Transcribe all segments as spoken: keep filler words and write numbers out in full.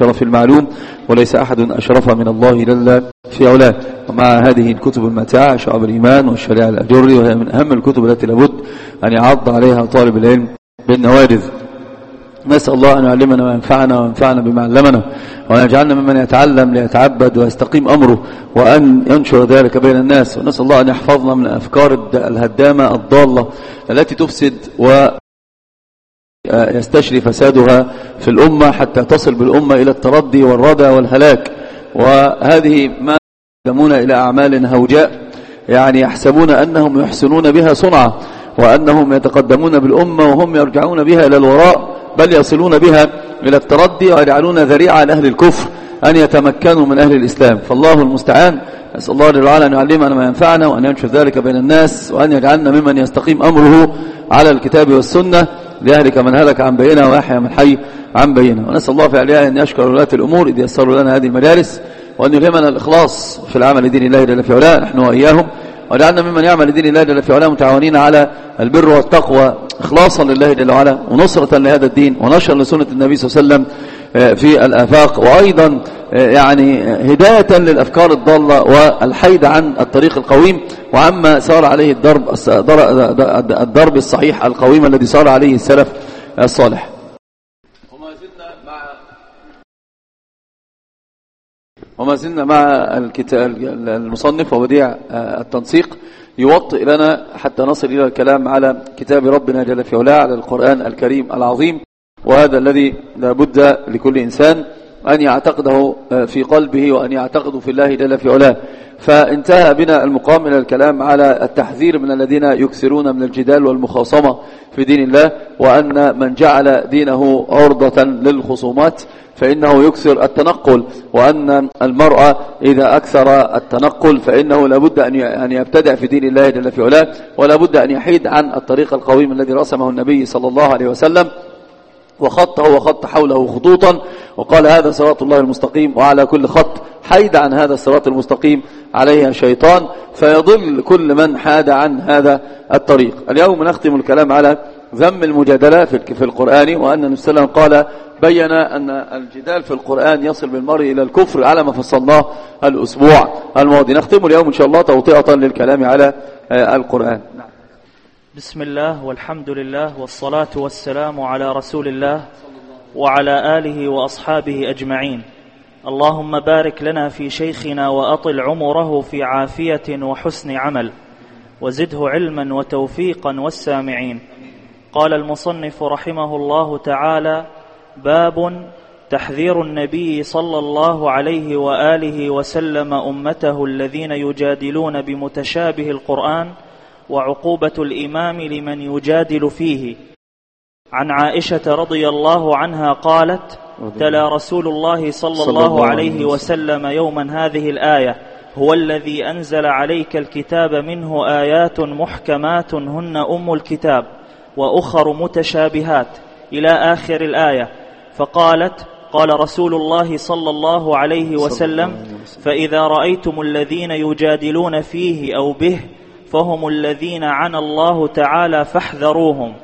الشرف المعلوم، وليس أحد أشرف من الله جل في علاه. ومع هذه الكتب الماتعة شعب الإيمان والشريعة الأجري، وهي من أهم الكتب التي لابد أن يعض عليها طالب العلم بالنوارذ. نسأل الله أن يعلمنا ما ينفعنا وينفعنا بما علمنا، وأن يجعلنا ممن يتعلم ليتعبد ويستقيم أمره، وأن ينشر ذلك بين الناس. ونسأل الله أن يحفظنا من الأفكار الهدامة الضالة التي تفسد ويستشري فسادها في الأمة حتى تصل بالأمة إلى التردي والردى والهلاك. وهذه ما يقدمون إلى أعمال هوجاء، يعني يحسبون أنهم يحسنون بها صنعة، وأنهم يتقدمون بالأمة وهم يرجعون بها إلى الوراء، بل يصلون بها إلى التردي ويجعلون ذريعة لأهل الكفر أن يتمكنوا من أهل الإسلام. فالله المستعان. نسأل الله جل وعلا أن يعلمنا ما ينفعنا، وأن ينشر ذلك بين الناس، وأن يجعلنا ممن يستقيم أمره على الكتاب والسنة، ليهلك من هلك عن بينه ويحيى من حي عن بينه. ونسأل الله في عليها أن يشكر ولاة الأمور إذ يسروا لنا هذه المجالس، وأن يلهمنا الإخلاص في العمل لدين الله جل في علاه نحن وإياهم، وجعلنا ممن يعمل لدين الله جل في علاه متعاونين على البر والتقوى إخلاصا لله جل وعلا، ونصرة لهذا الدين، ونشر لسنة النبي صلى الله عليه وسلم في الآفاق، وأيضا يعني هداية للأفكار الضالة والحيد عن الطريق القويم وعما سار عليه الضرب الضرب الصحيح القويم الذي سار عليه السلف الصالح. وما زلنا مع وما زلنا مع الكتاب المصنف وبديع التنسيق يوطئ لنا حتى نصل إلى الكلام على كتاب ربنا جل في علاه، على القرآن الكريم العظيم، وهذا الذي لا بد لكل إنسان أن يعتقده في قلبه وأن يعتقده في الله جل في علاه. فانتهى بنا المقام إلى الكلام على التحذير من الذين يكثرون من الجدال والمخاصمة في دين الله، وأن من جعل دينه عرضة للخصومات فإنه يكثر التنقل، وأن المرأة إذا أكثر التنقل فإنه لابد أن يبتدع في دين الله جل في علاه، ولابد أن يحيد عن الطريق القويم الذي رسمه النبي صلى الله عليه وسلم، وخطه وخط حوله خطوطا، وقال هذا صراط الله المستقيم، وعلى كل خط حيد عن هذا الصراط المستقيم عليها شيطان، فيضل كل من حاد عن هذا الطريق. اليوم نختم الكلام على ذم المجادلة في القرآن، وأن النبي صلى الله عليه وسلم قال بين أن الجدال في القرآن يصل بالمرء إلى الكفر على ما فصلناه الأسبوع الماضي. نختم اليوم إن شاء الله توطئة للكلام على القرآن. بسم الله والحمد لله والصلاة والسلام على رسول الله وعلى آله وأصحابه أجمعين. اللهم بارك لنا في شيخنا وأطل عمره في عافية وحسن عمل، وزده علما وتوفيقا والسامعين. قال المصنف رحمه الله تعالى: باب تحذير النبي صلى الله عليه وآله وسلم أمته الذين يجادلون بمتشابه القرآن، وعقوبة الإمام لمن يجادل فيه. عن عائشة رضي الله عنها قالت: تلا رسول الله صلى الله عليه وسلم يوما هذه الآية: هو الذي أنزل عليك الكتاب منه آيات محكمات هن أم الكتاب وأخر متشابهات، إلى آخر الآية. فقالت: قال رسول الله صلى الله عليه وسلم: فإذا رأيتم الذين يجادلون فيه أو به فهم الذين عنى الله تعالى فاحذروهم.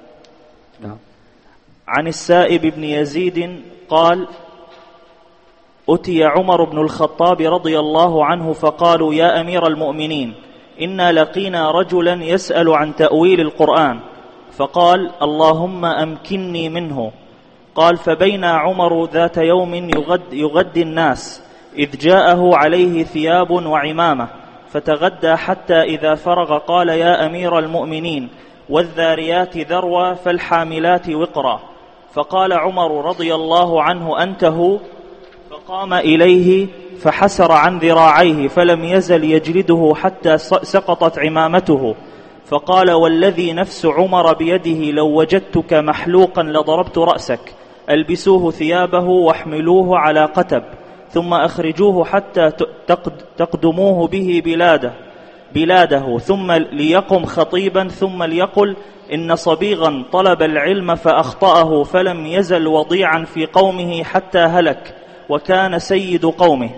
عن السائب بن يزيد قال: أتي عمر بن الخطاب رضي الله عنه فقالوا: يا أمير المؤمنين، إنا لقينا رجلا يسأل عن تأويل القرآن، فقال: اللهم أمكنني منه. قال: فبينا عمر ذات يوم يغد يغدي الناس، إذ جاءه عليه ثياب وعمامة، فتغدى حتى إذا فرغ قال: يا أمير المؤمنين، والذاريات ذروة فالحاملات وقرا. فقال عمر رضي الله عنه: أنت هو؟ فقام إليه فحسر عن ذراعيه فلم يزل يجلده حتى سقطت عمامته. فقال: والذي نفس عمر بيده لو وجدتك محلوقا لضربت رأسك. ألبسوه ثيابه واحملوه على قتب، ثم أخرجوه حتى تقدموه به بلاده, بلاده ثم ليقم خطيبا، ثم ليقل: إن صبيغا طلب العلم فأخطأه فلم يزل وضيعا في قومه حتى هلك، وكان سيد قومه.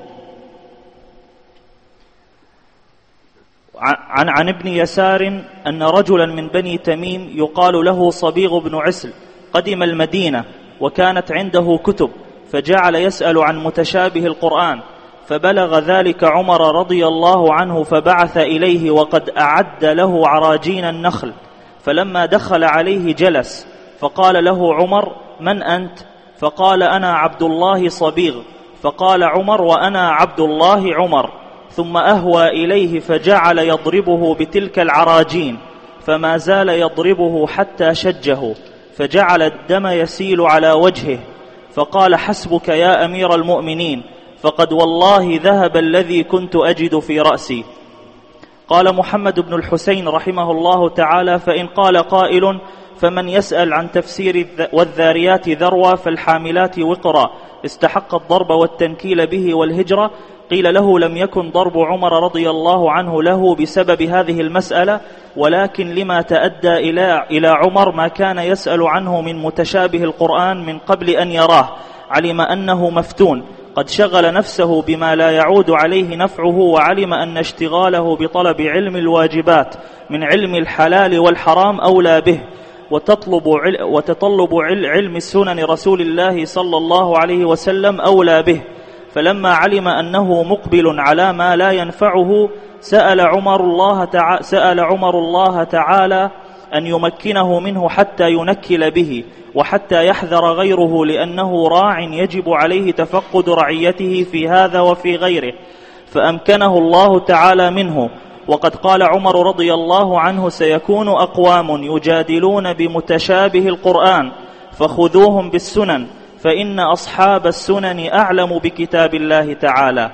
عن, عن ابن يسار أن رجلا من بني تميم يقال له صبيغ بن عسل قدم المدينة، وكانت عنده كتب، فجعل يسأل عن متشابه القرآن، فبلغ ذلك عمر رضي الله عنه فبعث إليه وقد أعد له عراجين النخل، فلما دخل عليه جلس، فقال له عمر: من أنت؟ فقال: أنا عبد الله صبيغ. فقال عمر: وأنا عبد الله عمر. ثم أهوى إليه فجعل يضربه بتلك العراجين، فما زال يضربه حتى شجه، فجعل الدم يسيل على وجهه، فقال: حسبك يا أمير المؤمنين، فقد والله ذهب الذي كنت أجد في رأسي. قال محمد بن الحسين رحمه الله تعالى: فإن قال قائل: فمن يسأل عن تفسير والذاريات ذروة فالحاملات وقرا استحق الضرب والتنكيل به والهجرة؟ قيل له: لم يكن ضرب عمر رضي الله عنه له بسبب هذه المسألة، ولكن لما تأدى إلى إلى عمر ما كان يسأل عنه من متشابه القرآن من قبل أن يراه، علم أنه مفتون قد شغل نفسه بما لا يعود عليه نفعه، وعلم أن اشتغاله بطلب علم الواجبات من علم الحلال والحرام أولى به، وتطلب وتطلب علم السنن رسول الله صلى الله عليه وسلم أولى به. فلما علم أنه مقبل على ما لا ينفعه سأل عمر الله تعالى, سأل عمر الله تعالى أن يمكنه منه حتى ينكل به وحتى يحذر غيره، لأنه راع يجب عليه تفقد رعيته في هذا وفي غيره، فأمكنه الله تعالى منه. وقد قال عمر رضي الله عنه: سيكون أقوام يجادلون بمتشابه القرآن فخذوهم بالسنن، فإن أصحاب السنن أعلم بكتاب الله تعالى.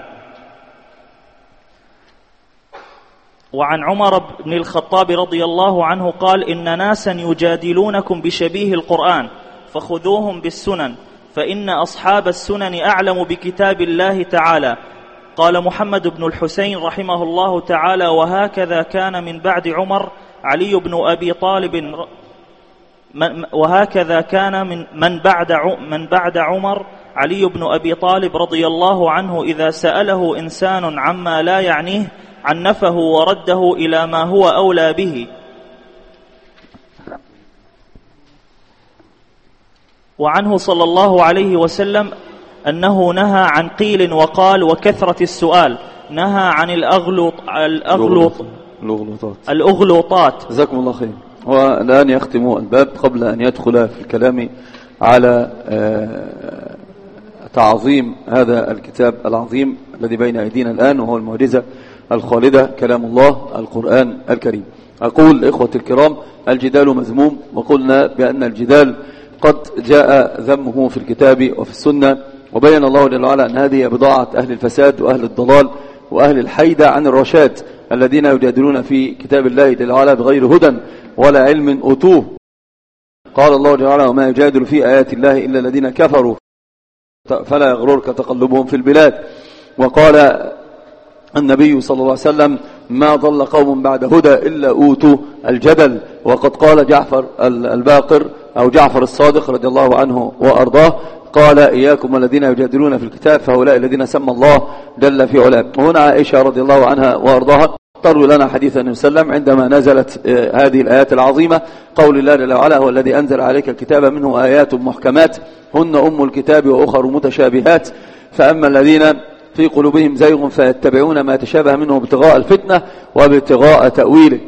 وعن عمر بن الخطاب رضي الله عنه قال: إن ناسا يجادلونكم بشبيه القرآن فخذوهم بالسنن، فإن أصحاب السنن أعلم بكتاب الله تعالى. قال محمد بن الحسين رحمه الله تعالى: وهكذا كان من بعد عمر علي بن أبي طالب وهكذا كان من من بعد من بعد عمر علي بن أبي طالب رضي الله عنه، إذا سأله إنسان عما لا يعنيه عنفه ورده إلى ما هو أولى به. وعنه صلى الله عليه وسلم أنه نهى عن قيل وقال وكثرة السؤال، نهى عن الأغلط الأغلط الأغلوطات. جزاكم الله خير. والآن يختم الباب قبل أن يدخل في الكلام على تعظيم هذا الكتاب العظيم الذي بين أيدينا الآن، وهو المعجزة الخالدة كلام الله القرآن الكريم. أقول إخوة الكرام: الجدال مذموم، وقلنا بأن الجدال قد جاء ذمه في الكتاب وفي السنة، وبين الله جل وعلا أن هذه بضاعة أهل الفساد وأهل الضلال وأهل الحيدة عن الرشاد، الذين يجادلون في كتاب الله جل وعلا بغير هدى ولا علم أوتوه. قال الله جل وعلا: وما يجادل في آيات الله إلا الذين كفروا فلا يغررك تقلبهم في البلاد. وقال النبي صلى الله عليه وسلم: ما ضل قوم بعد هدى إلا أوتوا الجدل. وقد قال جعفر الباقر أو جعفر الصادق رضي الله عنه وأرضاه، قال: إياكم والذين يجادلون في الكتاب فهؤلاء الذين سمى الله جل في علاه. وهنا عائشة رضي الله عنها وأرضاها تروي لنا حديث النبي صلى الله عليه وسلم عندما نزلت هذه الآيات العظيمة، قول الله جل وعلا: هو الذي أنزل عليك الكتاب منه آيات محكمات هن أم الكتاب وأخر متشابهات، فأما الذين في قلوبهم زيغ فيتبعون ما تشابه منه ابتغاء الفتنة وابتغاء تأويله.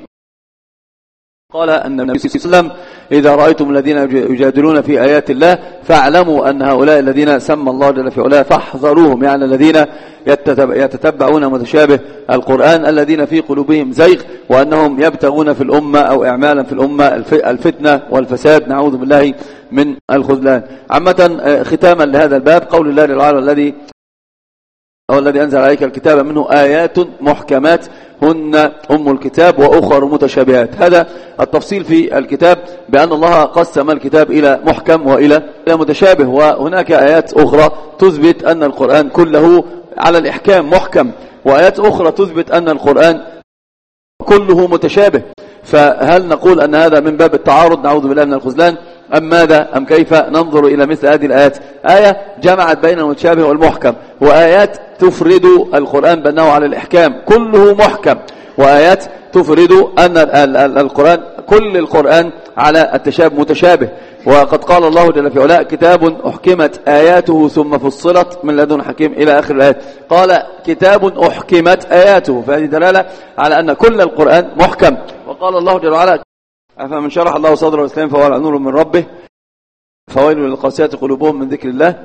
قال النبي صلى الله عليه وسلم: إذا رأيتم الذين يجادلون في آيات الله فاعلموا أن هؤلاء الذين سمى الله جل في علاه فاحذروهم، يعني الذين يتتبعون متشابه القرآن، الذين في قلوبهم زيغ، وأنهم يبتغون في الأمة أو إعمالا في الأمة الفتنة والفساد، نعوذ بالله من الخذلان. عامة ختاما لهذا الباب، قول الله تعالى: الذي أو الذي أنزل عليك الكتاب منه آيات محكمات هن أم الكتاب وأخر متشابهات. هذا التفصيل في الكتاب بأن الله قسم الكتاب إلى محكم وإلى متشابه، وهناك آيات أخرى تثبت أن القرآن كله على الإحكام محكم، وآيات أخرى تثبت أن القرآن كله متشابه. فهل نقول أن هذا من باب التعارض نعوذ بالله من الخذلان أم ماذا أم كيف ننظر إلى مثل هذه الآيات؟ آية جمعت بين المتشابه والمحكم، وآيات تفرد القرآن بأنه على الإحكام كله محكم، وآيات تفرد أن القرآن كل القرآن على التشابه متشابه. وقد قال الله جل في علاه كتاب أحكمت آياته ثم فصلت من لدن حكيم إلى آخر الآيات. قال كتاب أحكمت آياته، فهذه دلالة على أن كل القرآن محكم. وقال الله جل وعلا أفمن شرح الله صدره الإسلام فهو على نور من ربه فويل للقاسيات قلوبهم من ذكر الله.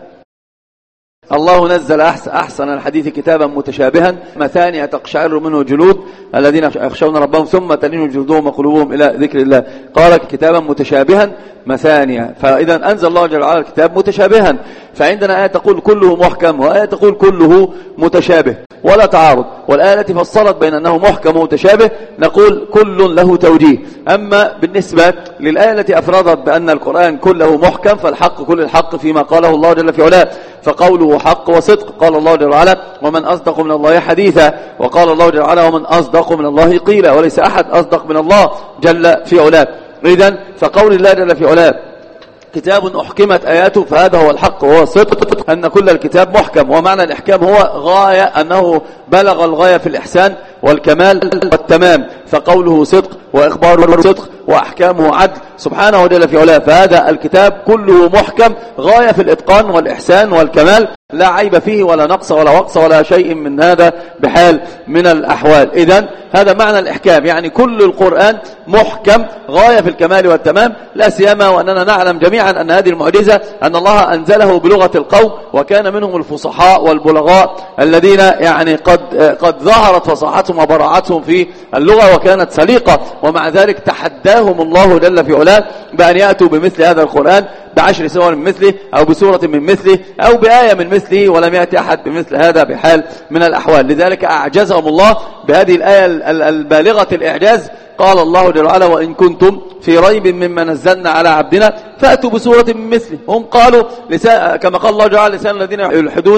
الله نزل أحسن الحديث كتابا متشابها مثانية تقشعر منه جلود الذين يخشون ربهم ثم تلين جلودهم وقلوبهم إلى ذكر الله. قال كتابا متشابها مثانية، فإذا أنزل الله جل وعلا الكتاب متشابها. فعندنا آية تقول كله محكم وآية تقول كله متشابه ولا تعارض، والآية التي فصلت بين أنه محكم ومتشابه نقول كل له توجيه. أما بالنسبة للآية التي أفردت بأن القرآن كله محكم فالحق كل الحق فيما قاله الله جل في علاه، فقوله حق وصدق. قال الله جل وعلا ومن أصدق من الله حديثا، وقال الله جل وعلا ومن أصدق من الله قيلا، وليس أحد أصدق من الله جل في علاه. إذن فقول الله جل في علاه كتاب أحكمت آياته فهذا هو الحق وهو الصدق، أن كل الكتاب محكم. ومعنى الإحكام هو غاية، أنه بلغ الغاية في الإحسان والكمال والتمام، فقوله صدق وإخباره صدق وأحكامه عدل سبحانه وجل في علاه. فهذا الكتاب كله محكم غاية في الإتقان والإحسان والكمال، لا عيب فيه ولا نقص ولا وقص ولا شيء من هذا بحال من الأحوال. إذن هذا معنى الإحكام، يعني كل القرآن محكم غاية في الكمال والتمام، لا سيما وأننا نعلم جميعا أن هذه المعجزة أن الله أنزله بلغة القوم، وكان منهم الفصحاء والبلغاء الذين يعني قد قد ظهرت فصاحتهم وبراعتهم في اللغة وكانت سليقة، ومع ذلك تحداهم الله جل في علاه بأن يأتوا بمثل هذا القرآن بعشر سور من مثله أو بسورة من مثله أو بآية من مثله، ولم يأتي أحد بمثل هذا بحال من الأحوال. لذلك أعجزهم الله بهذه الآية البالغة الإعجاز. قال الله جل وعلا وإن كنتم في ريب مما نزلنا على عبدنا فأتوا بسورة من مثله. هم قالوا لسان كما قال الله جل وعلا لسان الذين يلحدون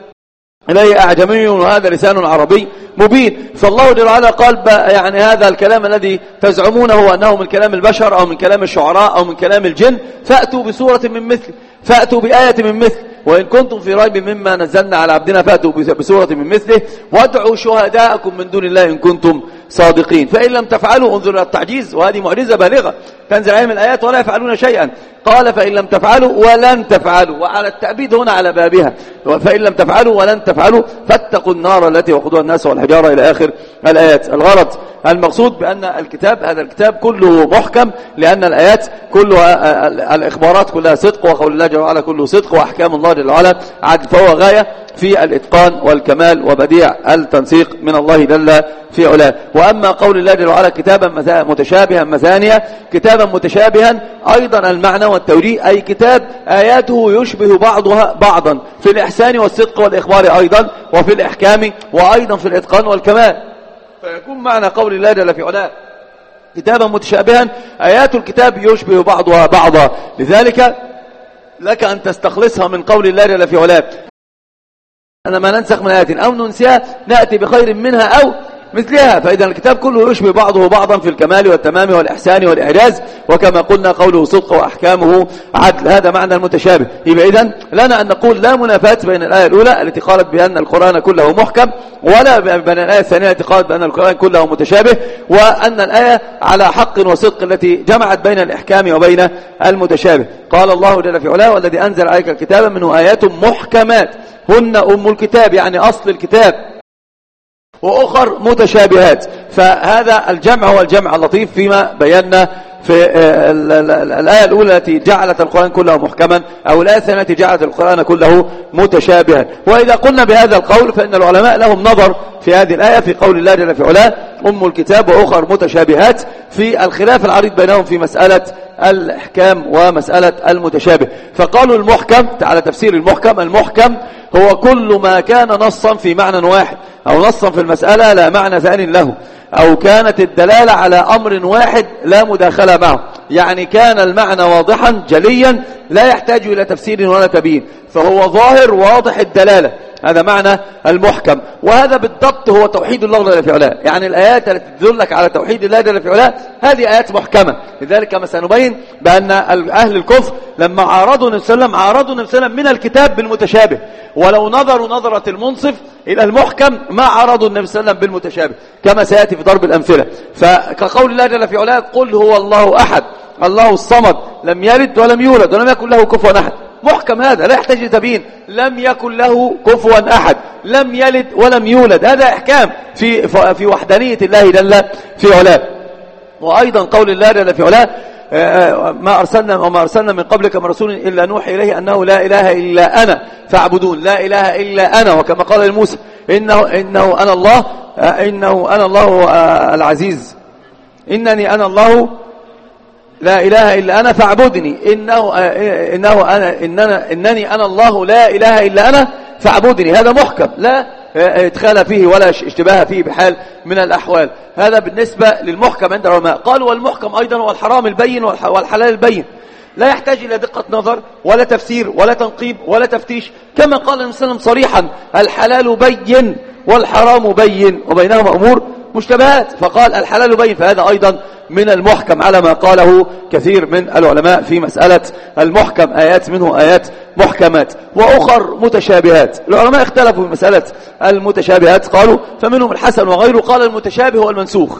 إليه أعجمي وهذا لسان عربي مبين. فالله جل وعلا قال يعني هذا الكلام الذي تزعمونه أنه من كلام البشر أو من كلام الشعراء أو من كلام الجن فأتوا بسورة من مثل، فأتوا بآية من مثل. وإن كنتم في ريب مما نزلنا على عبدنا فأتوا بسورة من مثله وادعوا شهداءكم من دون الله إن كنتم صادقين. فإن لم تفعلوا انظروا إلى التعجيز، وهذه معجزة بالغة تنزل عليهم الآيات ولا يفعلون شيئا. قال فإن لم تفعلوا ولن تفعلوا، وعلى التأبيد هنا على بابها، فإن لم تفعلوا ولن تفعلوا فاتقوا النار التي وقودها الناس والحجارة إلى آخر الآيات. الغرض المقصود بأن الكتاب هذا الكتاب كله محكم، لأن الآيات كلها الإخبارات كلها صدق، وقول الله جل وعلا كله صدق، وأحكام الله جل وعلا عدل، فهو غاية في الإتقان والكمال وبديع التنسيق من الله جل في علاه. وأما قول الله جل وعلا كتابا متشابها مثانية، كتابا متشابها أيضا المعنى والتوجيه أي كتاب آياته يشبه بعضها بعضا في الإحسان والصدق والإخبار أيضا، وفي الإحكام وأيضا في الإتقان والكمال. فيكون معنى قول الله جل في علاه كتابا متشابها آيات الكتاب يشبه بعضها بعضا. لذلك لك أن تستخلصها من قول الله جل في علاه أن ما ننسخ من آيات أو ننسيها نأتي بخير منها أو مثلها. فإذا الكتاب كله يشبه بعضه بعضا في الكمال والتمام والإحسان والإعجاز، وكما قلنا قوله صدق وأحكامه عدل، هذا معنى المتشابه. يبقى إذن لنا أن نقول لا منافاة بين الآية الأولى التي قالت بأن القرآن كله محكم، ولا بين الآية الثانية التي قالت بأن القرآن كله متشابه، وأن الآية على حق وصدق التي جمعت بين الإحكام وبين المتشابه. قال الله جل في علاه والذي أنزل عليك الكتاب منه آيات محكمات هن أم الكتاب، يعني أصل الكتاب، وأخر متشابهات. فهذا الجمع هو الجمع اللطيف فيما بينا في الآية الأولى التي جعلت القرآن كله محكما، أو الآية الثانية التي جعلت القرآن كله متشابها. وإذا قلنا بهذا القول فإن العلماء لهم نظر في هذه الآية في قول الله جل في علاه أم الكتاب وأخر متشابهات، في الخلاف العريض بينهم في مسألة الإحكام ومسألة المتشابه. فقالوا المحكم على تفسير المحكم، المحكم هو كل ما كان نصا في معنى واحد، أو نصا في المسألة لا معنى ثاني له، أو كانت الدلالة على أمر واحد لا مداخلة معه، يعني كان المعنى واضحا جليا لا يحتاج إلى تفسير ولا تبيين، فهو ظاهر واضح الدلالة، هذا معنى المحكم. وهذا بالضبط هو توحيد الله جل في علاه، يعني الآيات التي تدلك على توحيد الله جل في علاه هذه آيات محكمة. لذلك كما سنبين بأن أهل الكفر لما عارضوا النبي صلى الله عليه وسلم عارضوا النبي صلى الله عليه وسلم من الكتاب بالمتشابه، ولو نظروا نظرة المنصف إلى المحكم ما عارضوا النبي صلى الله عليه وسلم بالمتشابه، كما سيأتي في ضرب الأمثلة. فكقول الله جل في علاه قل هو الله أحد الله الصمد لم يلد ولم يولد ولم يكن له كفوا أحد. محكم هذا لا يحتاج لتبيين. لم يكن له كفوا أحد، لم يلد ولم يولد، هذا إحكام في في وحدانية الله جل في علاه. وأيضا قول الله جل في علاه ما أرسلنا وما أرسلنا من قبلك من رسول إلا نوحي إليه أنه لا إله إلا أنا فاعبدون. لا إله إلا أنا، وكما قال لموسى إنه, إنه أنا الله إنه أنا الله العزيز إنني أنا الله لا إله إلا أنا فاعبدني إنه إنه أنا إننا إنني أنا الله لا إله إلا أنا فاعبدني. هذا محكم لا ادخال فيه ولا اشتباه فيه بحال من الأحوال. هذا بالنسبة للمحكم عند العلماء. قالوا والمحكم أيضا هو الحرام البين والحلال البين، لا يحتاج إلى دقة نظر ولا تفسير ولا تنقيب ولا تفتيش، كما قال النبي صلى الله عليه وسلم صريحا الحلال بين والحرام بين وبينهما أمور مشتبهات، فقال الحلال بين، فهذا أيضا من المحكم على ما قاله كثير من العلماء في مسألة المحكم. آيات منه آيات محكمات وأخر متشابهات. العلماء اختلفوا في مسألة المتشابهات، قالوا فمنهم الحسن وغيره قال المتشابه هو المنسوخ.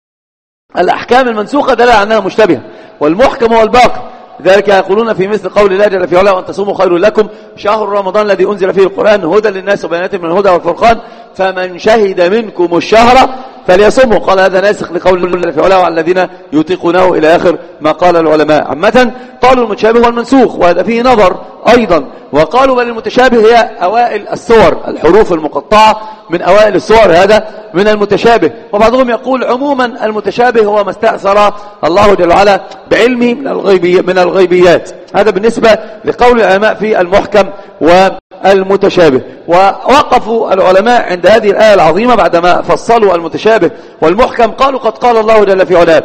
الأحكام المنسوخة دل على أنها مشتبهة، والمحكم هو الباقي. ذلك يقولون في مثل قول الله جل في علاه وأن تصوموا خير لكم شهر رمضان الذي أنزل فيه القرآن هدى للناس وبيانات من الهدى والفرقان فمن شهد منكم الشهر فليصوموا. قال هذا ناسخ لقول الله جل في علاه وعلى الذين يطيقونه إلى آخر ما قال العلماء. عامة قالوا المتشابه والمنسوخ، وهذا فيه نظر أيضا. وقالوا بل المتشابه هي أوائل السور، الحروف المقطعة من أوائل السور، هذا من المتشابه. وبعضهم يقول عموما المتشابه هو ما استأثر الله جل وعلا بعلمه من الغيبي من الغيبيات. هذا بالنسبة لقول العلماء في المحكم والمتشابه. ووقفوا العلماء عند هذه الآية العظيمة بعدما فصلوا المتشابه والمحكم، قالوا قد قال الله جل في علاه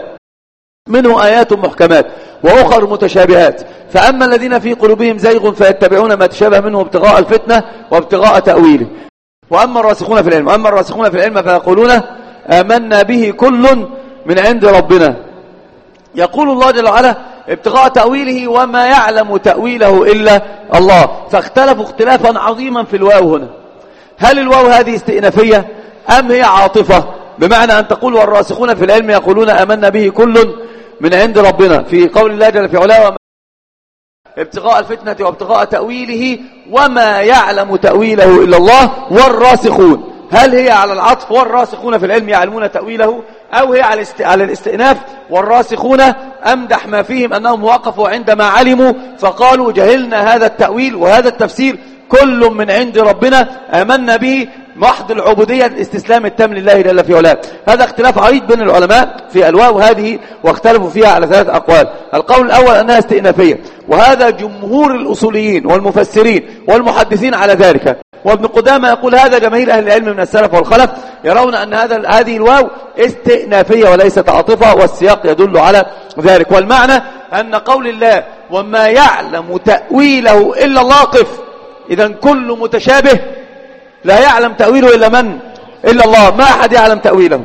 منه آيات محكمات وأخر متشابهات، فأما الذين في قلوبهم زيغ فيتبعون ما تشابه منه ابتغاء الفتنة وابتغاء تأويله وأما الراسخون في العلم وأما الراسخون في العلم فيقولون آمنا به كل من عند ربنا. يقول الله جل وعلا ابتغاء تأويله وما يعلم تأويله إلا الله. فاختلفوا اختلافا عظيما في الواو هنا. هل الواو هذه استئنافية أم هي عاطفة؟ بمعنى أن تقول والراسخون في العلم يقولون آمنا به كل من عند ربنا في قول الله جل في علاه ابتغاء الفتنة وابتغاء تأويله وما يعلم تأويله إلا الله والراسخون. هل هي على العطف والراسخون في العلم يعلمون تأويله، أو هي على الاستئناف والراسخون أمدح ما فيهم أنهم وقفوا عندما علموا فقالوا جهلنا هذا التأويل وهذا التفسير كل من عند ربنا آمنا به محض العبودية الاستسلام التام لله جل في علاه. هذا اختلاف عريض بين العلماء في الواو هذه، واختلفوا فيها على ثلاث أقوال. القول الأول أنها استئنافية، وهذا جمهور الأصوليين والمفسرين والمحدثين على ذلك. وابن قدامة يقول هذا جماهير أهل العلم من السلف والخلف يرون أن هذا هذه الواو استئنافية وليست عاطفة، والسياق يدل على ذلك. والمعنى أن قول الله وما يعلم تأويله إلا الله قف، إذا كل متشابه لا يعلم تأويله إلا من؟ إلا الله، ما أحد يعلم تأويله.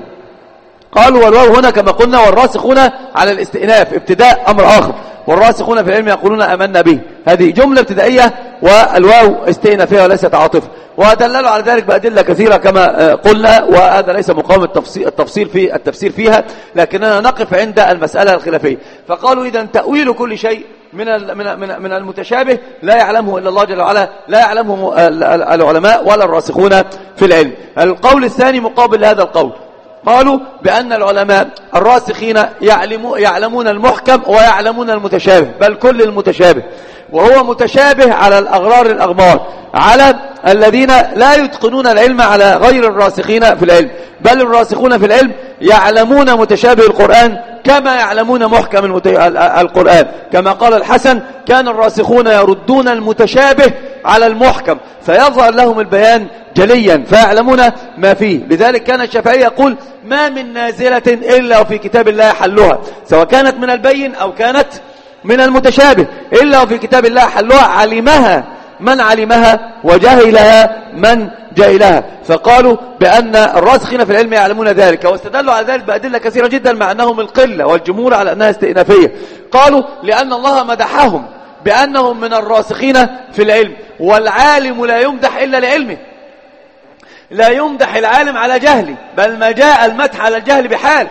قالوا والواو هنا كما قلنا والراسخون على الاستئناف ابتداء أمر آخر، والراسخون في العلم يقولون آمنا به، هذه جملة ابتدائية والواو استئنافية وليست عاطفة. ودللوا على ذلك بأدلة كثيرة كما قلنا، وهذا ليس مقام التفصيل في التفسير فيها، لكننا نقف عند المسألة الخلافية. فقالوا إذا تأويل كل شيء من من من المتشابه لا يعلمه إلا الله جل وعلا، لا يعلمه العلماء ولا الراسخون في العلم. القول الثاني مقابل لهذا القول، قالوا بأن العلماء الراسخين يعلمون يعلمون المحكم ويعلمون المتشابه، بل كل المتشابه، وهو متشابه على الأغرار الأغمار، على الذين لا يتقنون العلم على غير الراسخين في العلم، بل الراسخون في العلم يعلمون متشابه القرآن كما يعلمون محكم القرآن. كما قال الحسن كان الراسخون يردون المتشابه على المحكم فيظهر لهم البيان جليا فيعلمون ما فيه. لذلك كان الشافعي يقول ما من نازلة إلا وفي كتاب الله حلها، سواء كانت من البين أو كانت من المتشابه، إلا وفي كتاب الله حلها، علمها من علمها وجهلها من جهلها. فقالوا بأن الراسخين في العلم يعلمون ذلك، واستدلوا على ذلك بأدلة كثيرة جدا مع أنهم القلة، والجمهور على أنها استئنافية. قالوا لأن الله مدحهم بأنهم من الراسخين في العلم، والعالم لا يمدح إلا لعلمه، لا يمدح العالم على جهله، بل ما جاء المدح على الجهل بحال.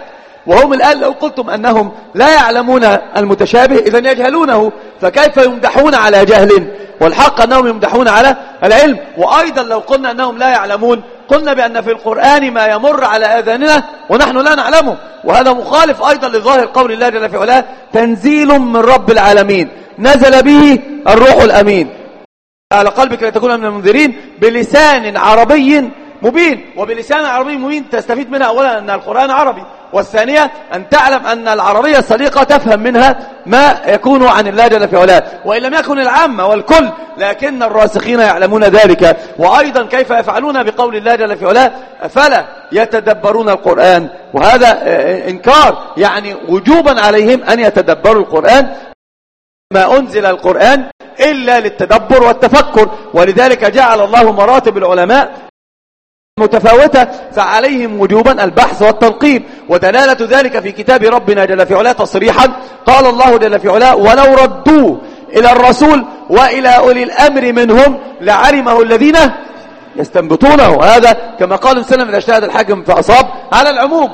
وهم الآن لو قلتم أنهم لا يعلمون المتشابه إذن يجهلونه، فكيف يمدحون على جهل؟ والحق أنهم يمدحون على العلم. وأيضا لو قلنا أنهم لا يعلمون قلنا بأن في القرآن ما يمر على آذاننا ونحن لا نعلمه، وهذا مخالف أيضا لظاهر قول الله جل في علاه: تنزيل من رب العالمين نزل به الروح الأمين على قلبك لتكون من المنذرين بلسان عربي مبين. وبلسان عربي مبين تستفيد منها أولا أن القرآن عربي، والثانية أن تعلم أن العربية الصديقة تفهم منها ما يكون عن الله جل في علاه، وإن لم يكن العامة والكل لكن الراسخين يعلمون ذلك. وأيضا كيف يفعلون بقول الله جل في علاه: فلا يتدبرون القرآن، وهذا إنكار، يعني وجوبا عليهم أن يتدبروا القرآن. ما أنزل القرآن إلا للتدبر والتفكر، ولذلك جعل الله مراتب العلماء متفاوتة، فعليهم وجوبا البحث والتنقيب. ودلالة ذلك في كتاب ربنا جل في علاه تصريحا، قال الله جل في علاه: ولو ردوه إلى الرسول وإلى أولي الأمر منهم لعلمه الذين يستنبطونه. هذا كما قال وسلم: إذا اجتهد الحاكم فأصاب على العموم.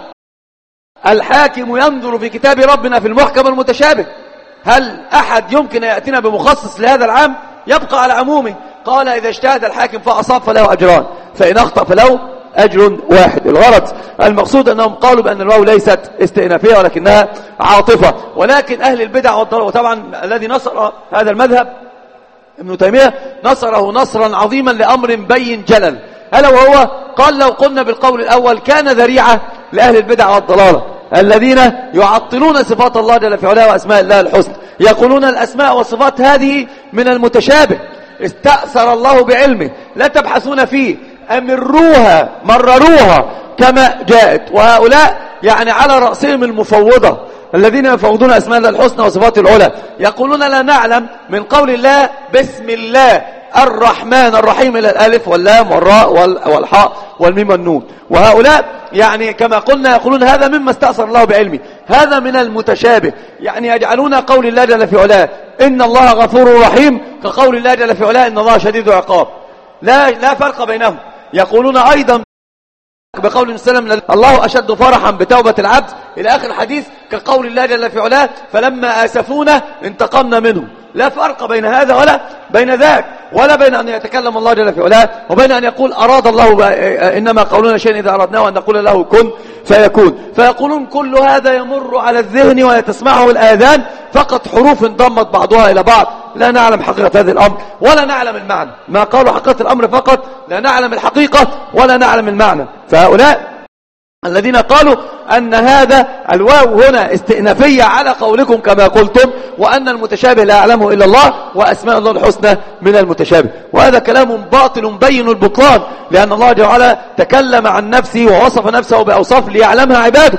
الحاكم ينظر في كتاب ربنا في المحكم المتشابه، هل أحد يمكن أن يأتينا بمخصص لهذا العام؟ يبقى على عمومه. قال: إذا اجتهد الحاكم فأصاب فله أجران، فإن أخطأ فله أجر واحد. الغرض المقصود أنهم قالوا بأن الواو ليست استئنافية ولكنها عاطفة. ولكن أهل البدع والضلال، وطبعا الذي نصر هذا المذهب ابن تيمية نصره نصرا عظيما لأمر بين جلل، ألا وهو قال: لو قلنا بالقول الأول كان ذريعة لأهل البدع والضلالة الذين يعطلون صفات الله جل في علاه وأسماء الله الحسنى، يقولون الأسماء والصفات هذه من المتشابه، استأثر الله بعلمه، لا تبحثون فيه، أمروها مرروها كما جاءت. وهؤلاء يعني على رأسهم المفوضة الذين يفوضون أسماء الله الحسنى وصفات العلى، يقولون: لا نعلم من قول الله بسم الله الرحمن الرحيم إلى الألف واللام والراء والحاء والميم والنون. وهؤلاء يعني كما قلنا يقولون هذا مما استأثر الله بعلمه، هذا من المتشابه، يعني يجعلون قول الله جل في علاه إن الله غفور رحيم كقول الله جل في علاه إن الله شديد عقاب، لا لا فرق بينهم. يقولون أيضا بقول السلام: الله أشد فرحا بتوبة العبد إلى آخر الحديث كقول الله جل في علاه فلما آسفونا انتقمنا منهم. لا فرق بين هذا ولا بين ذاك، ولا بين أن يتكلم الله جل في علاه وبين أن يقول أراد الله إنما قولنا شيء إذا أردناه أن نقول له كن فيكون. فيقولون كل هذا يمر على الذهن ويتسمعه الآذان فقط حروف انضمت بعضها إلى بعض، لا نعلم حقيقة هذا الأمر ولا نعلم المعنى. ما قالوا حقيقة الأمر فقط، لا نعلم الحقيقة ولا نعلم المعنى. فهؤلاء الذين قالوا أن هذا الواو هنا استئنافية على قولكم كما قلتم، وأن المتشابه لا يعلمه إلا الله وأسماء الله الحسنى من المتشابه، وهذا كلام باطل بين البطلان، لأن الله جل وعلا تكلم عن نفسه ووصف نفسه بأوصاف ليعلمها عباده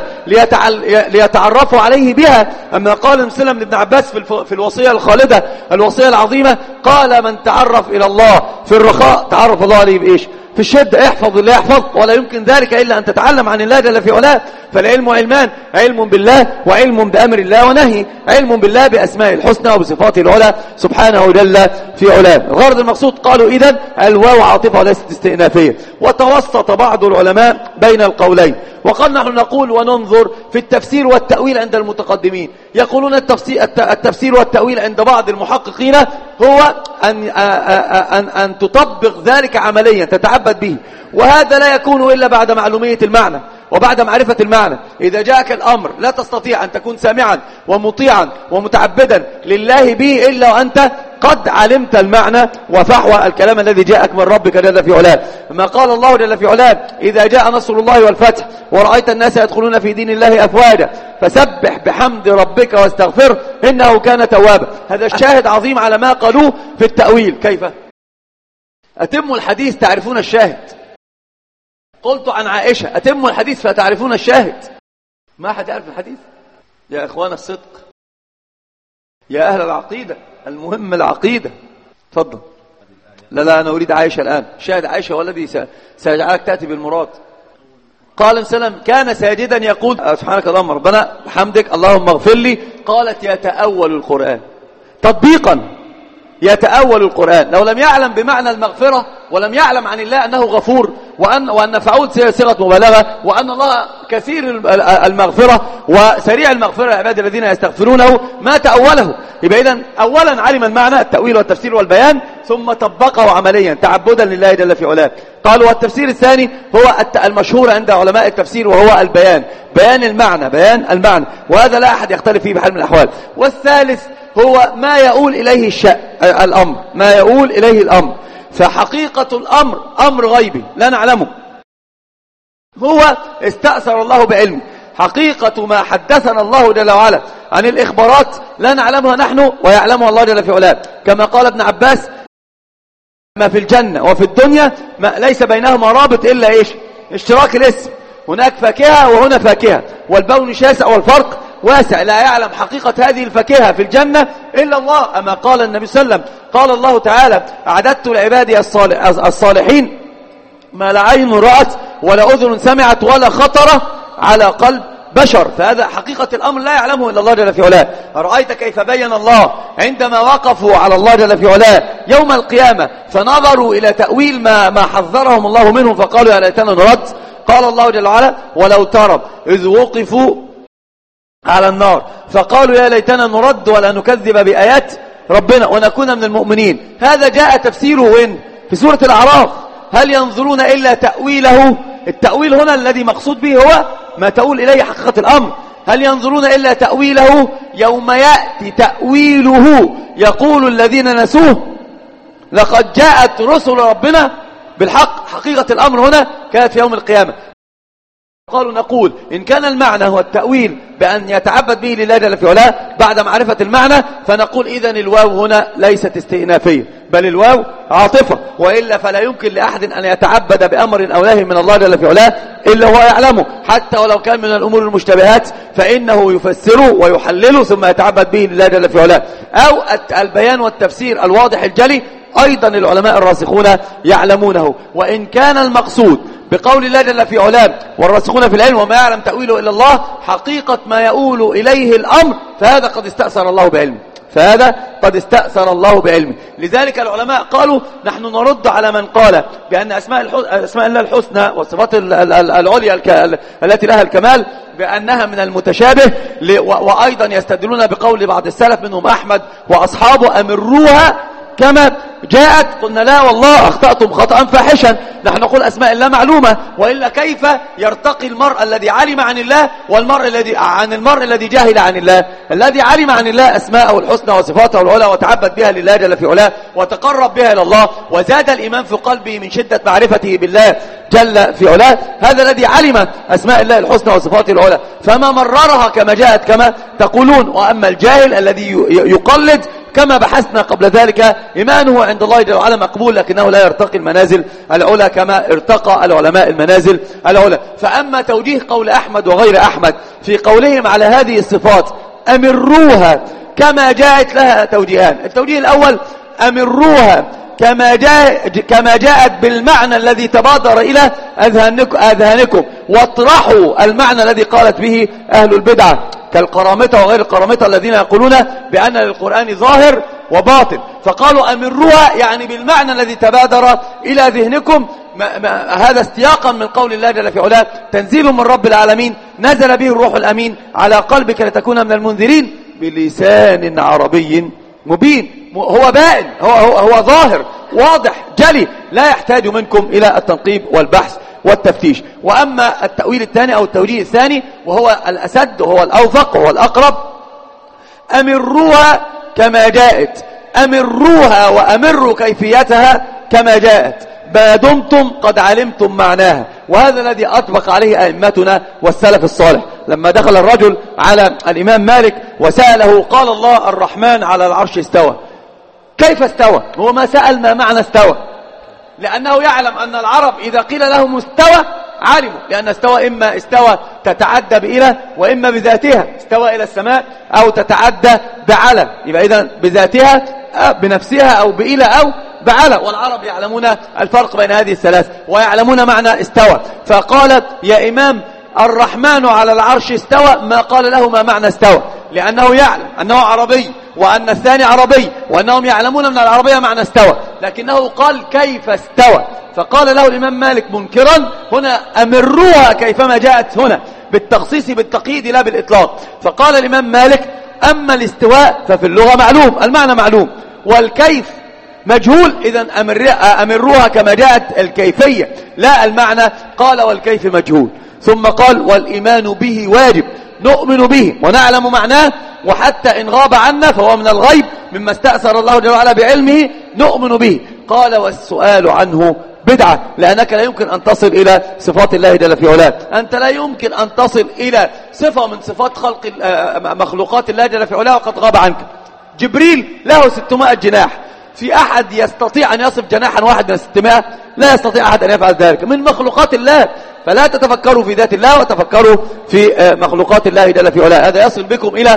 ليتعرفوا عليه بها. أما قال مسلم لابن عباس في الوصية الخالدة الوصية العظيمة، قال: من تعرف إلى الله في الرخاء تعرف الله عليه بإيش؟ في الشدة. احفظ الله يحفظ، ولا يمكن ذلك إلا أن تتعلم عن الله جل في علاه. فالعلم علمان: علم بالله وعلم بأمر الله ونهي، علم بالله بأسماء الحسنى وبصفاته العلى سبحانه جل في علاه. الغرض المقصود قالوا إذن الواو عاطفة وليست استئنافية. وتوسط بعض العلماء بين القولين، وقال: نحن نقول وننظر في التفسير والتأويل عند المتقدمين. يقولون التفسير والتأويل عند بعض المحققين هو أن, أن, أن تطبق ذلك عمليا تتعبد به، وهذا لا يكون إلا بعد معلومية المعنى وبعد معرفة المعنى. إذا جاءك الأمر لا تستطيع أن تكون سامعا ومطيعا ومتعبدا لله به إلا وأنت قد علمت المعنى وفحوى الكلام الذي جاءك من ربك جل في علاه. ما قال الله جل في علاه: إذا جاء نصر الله والفتح ورأيت الناس يدخلون في دين الله أفواجا فسبح بحمد ربك واستغفره إنه كان توابا. هذا الشاهد عظيم على ما قالوه في التأويل. كيف أتم الحديث تعرفون الشاهد؟ قلت عن عائشة: أتم الحديث فتعرفون الشاهد. ما أحد يعرف الحديث يا إخوان الصدق، يا أهل العقيدة، المهم العقيدة. تفضل. لا لا أنا أريد عائشة الآن. شاهد عائشة والذي سيجعلك تأتي بالمراد. قال سلام: كان ساجدا يقول سبحانك اللهم ربنا بحمدك اللهم اغفر لي. قالت: يتأول القرآن تطبيقا، يتأول القرآن، لو لم يعلم بمعنى المغفرة ولم يعلم عن الله أنه غفور وأن, وأن فعود صيغة مبالغة وأن الله كثير المغفرة وسريع المغفرة لعباد الذين يستغفرونه ما تأوله. يبقى إذن أولا علم المعنى التأويل والتفسير والبيان ثم طبقه عمليا تعبدا لله جل في علاه. قالوا والتفسير الثاني هو المشهور عند علماء التفسير وهو البيان، بيان المعنى، بيان المعنى، وهذا لا أحد يختلف فيه بحال من الأحوال. والثالث هو ما يؤول إليه الشأن الأمر، ما يؤول إليه الأمر، فحقيقة الأمر أمر غيبي لا نعلمه، هو استأثر الله بعلمه. حقيقة ما حدثنا الله جل وعلا عن الإخبارات لا نعلمها نحن ويعلمها الله جل في علاه، كما قال ابن عباس ما في الجنة وفي الدنيا ما ليس بينهما رابط إلا إيش؟ اشتراك الاسم، هناك فاكهة وهنا فاكهة، والبون شاسع والفرق واسع، لا يعلم حقيقة هذه الفاكهة في الجنة إلا الله. أما قال النبي صلى الله عليه وسلم، قال الله تعالى أعددت لعبادي الصالحين ما لا عين رأت ولا أذن سمعت ولا خطر على قلب بشر. فهذا حقيقة الأمر لا يعلمه إلا الله جل في علاه. أرأيت كيف بين الله عندما وقفوا على الله جل في علاه يوم القيامة فنظروا إلى تأويل ما, ما حذرهم الله منه فقالوا يا ليتنا نرد. قال الله جل وعلا ولو ترى إذ وقفوا على النار فقالوا يا ليتنا نرد ولا نكذب بآيات ربنا ونكون من المؤمنين. هذا جاء تفسيره وين؟ في سورة الأعراف. هل ينظرون إلا تأويله؟ التأويل هنا الذي مقصود به هو ما تؤول إليه حقيقة الأمر. هل ينظرون إلا تأويله يوم يأتي تأويله يقول الذين نسوه لقد جاءت رسل ربنا بالحق. حقيقة الأمر هنا كانت في يوم القيامة. قالوا نقول إن كان المعنى هو التأويل بأن يتعبد به لله جل في علاه بعد معرفة المعنى فنقول إذن الواو هنا ليست استئنافية بل الواو عاطفة، وإلا فلا يمكن لأحد أن يتعبد بأمر أو نهي من الله جل في علاه إلا هو يعلمه، حتى ولو كان من الأمور المشتبهات فإنه يفسره ويحلله ثم يتعبد به لله جل في علاه. أو البيان والتفسير الواضح الجلي أيضا العلماء الراسخون يعلمونه. وإن كان المقصود بقول الله جل في علاه والراسخون في العلم وما يعلم تأويله إلا الله حقيقة ما يؤول إليه الأمر فهذا قد استأثر الله بعلمه، فهذا قد استأثر الله بعلمه. لذلك العلماء قالوا نحن نرد على من قال بأن أسماء, أسماء الله الحسنى والصفات العليا التي لها الكمال بأنها من المتشابه، وأيضا يستدلون بقول بعض السلف منهم أحمد وأصحابه أمروها كما جاءت. قلنا لا والله أخطأتم خطأ فاحشا، نحن نقول أسماء الله معلومة، وإلا كيف يرتقي المرء الذي علم عن الله والمرء الذي عن المرء الذي جاهل عن الله؟ الذي علم عن الله أسماءه الحسنى وصفاته العلى وتعبد بها لله جل في علاه وتقرب بها إلى الله وزاد الإيمان في قلبه من شدة معرفته بالله جل في علاه، هذا الذي علم أسماء الله الحسنى وصفاته العلى فما مررها كما جاءت كما تقولون. وأما الجاهل الذي يقلد كما بحثنا قبل ذلك إيمانه عند الله جل وعلا مقبول لكنه لا يرتقي المنازل العلى كما ارتقى العلماء المنازل العلى. فأما توجيه قول أحمد وغير أحمد في قولهم على هذه الصفات أمروها كما جاءت لها توجيهان. التوجيه الأول أمروها كما جاء كما جاءت بالمعنى الذي تبادر إلى أذهانكم, أذهانكم واطرحوا المعنى الذي قالت به أهل البدعة كالقرامطة وغير القرامطة الذين يقولون بأن للقرآن ظاهر وباطن، فقالوا أمروها يعني بالمعنى الذي تبادر إلى ذهنكم. ما ما هذا استياقا من قول الله جل في علاه تنزيل من رب العالمين نزل به الروح الأمين على قلبك لتكون من المنذرين بلسان عربي مبين. هو بائن، هو, هو, هو ظاهر واضح جلي لا يحتاج منكم إلى التنقيب والبحث والتفتيش. وأما التأويل الثاني أو التوجيه الثاني وهو الأسد وهو الأوثق وهو الأقرب أمروها كما جاءت، أمروها وأمروا كيفيتها كما جاءت ما دمتم قد علمتم معناها. وهذا الذي أطبق عليه أئمتنا والسلف الصالح. لما دخل الرجل على الإمام مالك وسأله قال الله الرحمن على العرش استوى، كيف استوى؟ هو ما سأل ما معنى استوى، لأنه يعلم أن العرب إذا قيل لهم استوى علموا، لأن استوى إما استوى تتعدى بإلى وإما بذاتها، استوى إلى السماء أو تتعدى بعلى، يبقى إذن بذاتها بنفسها أو بإلى أو بعلى، والعرب يعلمون الفرق بين هذه الثلاث ويعلمون معنى استوى. فقال يا إمام الرحمن على العرش استوى، ما قال له ما معنى استوى، لأنه يعلم أنه عربي وأن الثاني عربي، وأنهم يعلمون من العربية معنى استوى، لكنه قال كيف استوى. فقال له الإمام مالك منكرا: هنا أمروها كيفما جاءت هنا، بالتخصيص بالتقييد لا بالإطلاق. فقال الإمام مالك: أما الاستواء ففي اللغة معلوم، المعنى معلوم، والكيف مجهول، إذن أمروها كما جاءت الكيفية لا المعنى. قال: والكيف مجهول. ثم قال: والإيمان به واجب، نؤمن به ونعلم معناه، وحتى إن غاب عنا فهو من الغيب مما استأثر الله جل وعلا بعلمه، نؤمن به. قال: والسؤال عنه بدعة، لأنك لا يمكن أن تصل إلى صفات الله جل في علاه. أنت لا يمكن أن تصل إلى صفة من صفات خلق مخلوقات الله جل في علاه وقد غاب عنك. جبريل له ستمائة جناح، في أحد يستطيع أن يصف جناحا واحد من ستمائة؟ لا يستطيع أحد أن يفعل ذلك من مخلوقات الله. فلا تتفكروا في ذات الله وتفكروا في مخلوقات الله جل في علاه، هذا يصل بكم إلى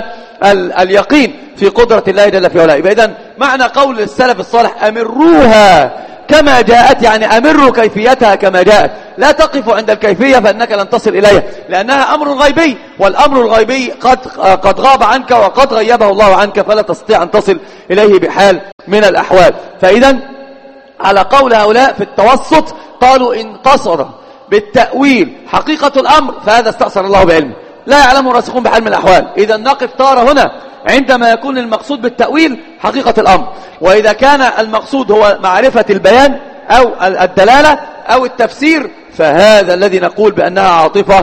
اليقين في قدرة الله جل في علاه. إذن معنى قول السلف الصالح: أمروها كما جاءت، يعني أمروا كيفيتها كما جاءت، لا تقف عند الكيفية فإنك لن تصل إليها، لأنها أمر غيبي، والأمر الغيبي قد قد غاب عنك وقد غيبه الله عنك، فلا تستطيع أن تصل إليه بحال من الأحوال. فإذا على قول هؤلاء في التوسط قالوا: إن قصر بالتأويل حقيقة الأمر فهذا استأثر الله بعلمه، لا يعلمه الراسخون بحال من الأحوال. إذا نقف تارة هنا عندما يكون المقصود بالتأويل حقيقة الأمر، وإذا كان المقصود هو معرفة البيان أو الدلالة أو التفسير فهذا الذي نقول بأنها عاطفة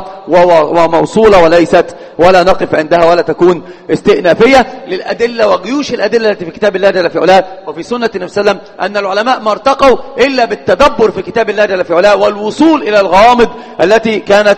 وموصولة وليست، ولا نقف عندها ولا تكون استئنافية للأدلة وجيوش الأدلة التي في كتاب الله جل في علاه وفي سنة النبي صلى الله عليه وسلم. أن العلماء ما ارتقوا إلا بالتدبر في كتاب الله جل في علاه والوصول إلى الغوامض التي كانت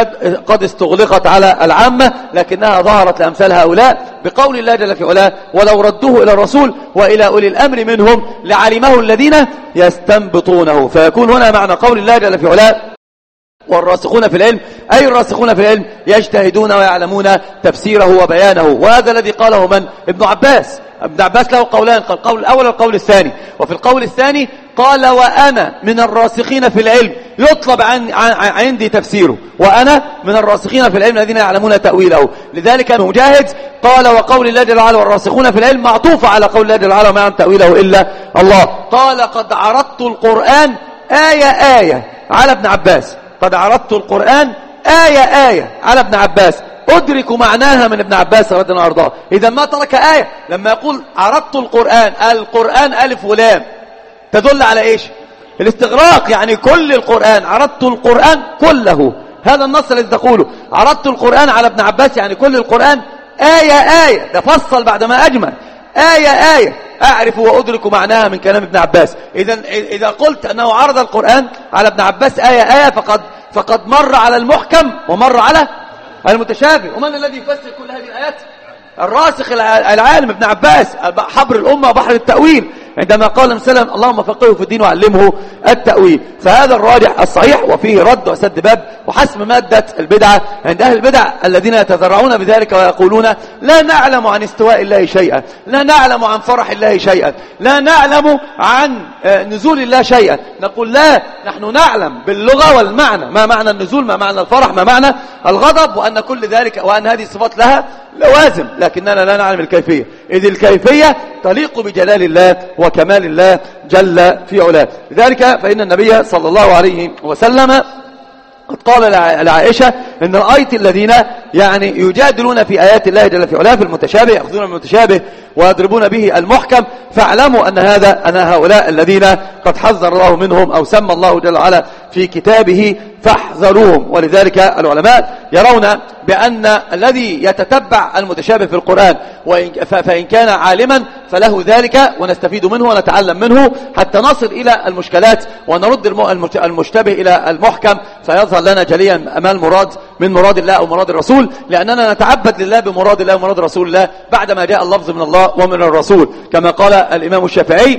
قد استغلقت على العامة، لكنها ظهرت لأمثال هؤلاء بقول الله جل في علاه: ولو ردوه إلى الرسول وإلى أولي الأمر منهم لعلمه الذين يستنبطونه. فيكون هنا معنى قول الله جل في علاه: والراسخون في العلم، أي الراسخون في العلم يجتهدون ويعلمون تفسيره وبيانه. وهذا الذي قاله من؟ ابن عباس. ابن عباس له قولان، قال القول الأول والقول الثاني. وفي القول الثاني قال: وأنا من الراسخين في العلم يطلب عن عندي تفسيره، وأنا من الراسخين في العلم الذين يعلمون تأويله. لذلك مجاهد قال: وقول الله جل وعلا والراسخون في العلم معطوف على قول الله جل وعلا وما يعلم تأويله إلا الله. قال: قد عرضت القرآن آية آية على ابن عباس، قد عرضت القرآن آية آية على ابن عباس، أدرك معناها من ابن عباس رضي الله عنه. إذا ما ترك آية. لما يقول عرضت القرآن، القرآن ألف ولام تدل على إيش؟ الاستغراق، يعني كل القرآن، عرضت القرآن كله. هذا النص الذي تقوله عرضت القرآن على ابن عباس يعني كل القرآن آية آية، ده فصل بعدما أجمل، آية آية أعرف وأدرك معناها من كلام ابن عباس. إذا إذا قلت أنه عرض القرآن على ابن عباس آية آية فقد فقد مر على المحكم ومر على المتشابه. ومن الذي يفسر كل هذه الآيات؟ الراسخ العالم ابن عباس، حبر الأمة وبحر التأويل، عندما قال النبي صلى الله عليه وسلم: اللهم فقهه في الدين وعلمه التأويل. فهذا الراجح الصحيح، وفيه رد وسد باب وحسم مادة البدعة عند أهل البدع الذين يتذرعون بذلك ويقولون: لا نعلم عن استواء الله شيئا، لا نعلم عن فرح الله شيئا، لا نعلم عن نزول الله شيئا. نقول: لا، نحن نعلم باللغة والمعنى، ما معنى النزول، ما معنى الفرح، ما معنى الغضب، وأن كل ذلك وأن هذه الصفات لها لوازم، لكننا لا نعلم الكيفية، إذ الكيفية تليق بجلال الله وكمال الله جل في علاه. لذلك فإن النبي صلى الله عليه وسلم قد قال لعائشة إن رأيت الذين يعني يجادلون في آيات الله جل في علاه في المتشابه، يأخذون المتشابه ويضربون به المحكم، فاعلموا أن هذا أن هؤلاء الذين قد حذر الله منهم أو سمى الله جل وعلا في كتابه فاحذروهم. ولذلك العلماء يرون بأن الذي يتتبع المتشابه في القرآن فإن كان عالما فله ذلك، ونستفيد منه ونتعلم منه حتى نصل إلى المشكلات ونرد المشتبه إلى المحكم، فيظهر لنا جليا ما المراد من مراد الله أو مراد الرسول، لأننا نتعبد لله بمراد الله ومراد رسول الله بعدما جاء اللفظ من الله ومن الرسول. كما قال الإمام الشافعي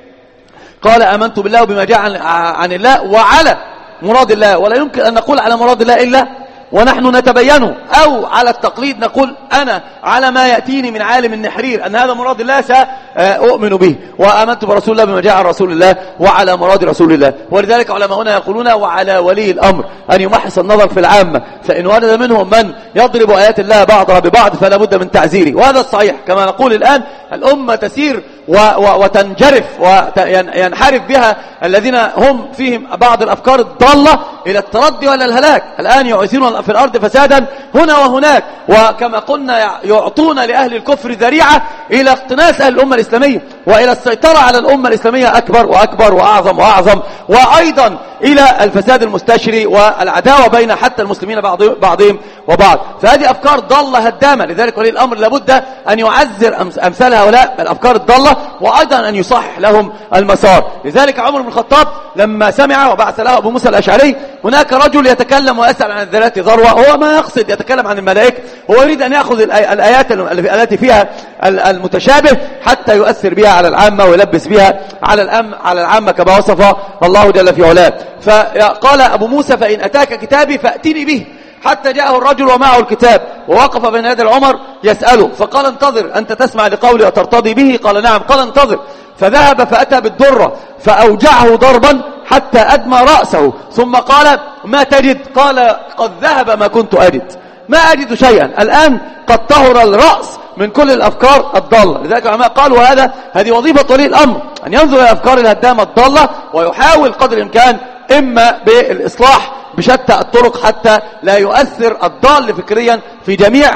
قال: آمنت بالله وبما جاء عن, عن الله وعلى مراد الله، ولا يمكن أن نقول على مراد الله إلا ونحن نتبينه، أو على التقليد نقول أنا على ما يأتيني من عالم النحرير أن هذا مراد الله سأؤمن به، وآمنت برسول الله بما جاء عن رسول الله وعلى مراد رسول الله. ولذلك علماؤنا يقولون وعلى ولي الأمر أن يمحص النظر في العامة، فإن ورد منهم من يضرب آيات الله بعضها ببعض فلا بد من تعزيره، وهذا الصحيح. كما نقول الآن الأمة تسير و و وتنجرف وينحرف بها الذين هم فيهم بعض الأفكار الضالة إلى التردي وإلى الهلاك. الآن يعيثون في الأرض فسادا هنا وهناك، وكما قلنا يعطون لأهل الكفر ذريعة إلى اقتناص أهل الأمة الإسلامية وإلى السيطرة على الأمة الإسلامية أكبر وأكبر وأعظم وأعظم، وأيضا إلى الفساد المستشري والعداوة بين حتى المسلمين بعضهم وبعض. فهذه أفكار ضالة هدامة، لذلك ولي الأمر لابد أن يعزر أمثال هؤلاء الأفكار الضالة، وأيضا أن يصحح لهم المسار. لذلك عمر بن الخطاب لما سمع وبعث له أبو موسى الأشعري هناك رجل يتكلم ويسأل عن الذرات ذروة، هو ما يقصد يتكلم عن الملائكة، هو يريد أن يأخذ الآيات التي فيها المتشابه حتى يؤثر بها على العامة ويلبس بها على الأم على العامة كما وصف الله جل في علاه. فقال أبو موسى فإن أتاك كتابي فأتني به، حتى جاءه الرجل ومعه الكتاب ووقف بين يدي عمر يسأله، فقال انتظر أنت تسمع لقولي وترتضي به؟ قال نعم. قال انتظر، فذهب فأتى بالدرة فأوجعه ضربا حتى أدمى رأسه، ثم قال ما تجد؟ قال قد ذهب ما كنت أجد، ما أجد شيئا، الآن قد طهر الرأس من كل الأفكار الضالة. لذلك العلماء قالوا هذا هذه وظيفة ولي الأمر، أن ينظر إلى الأفكار الهدامة الضالة ويحاول قدر الإمكان إما بالإصلاح بشتى الطرق حتى لا يؤثر الضال فكريا في جميع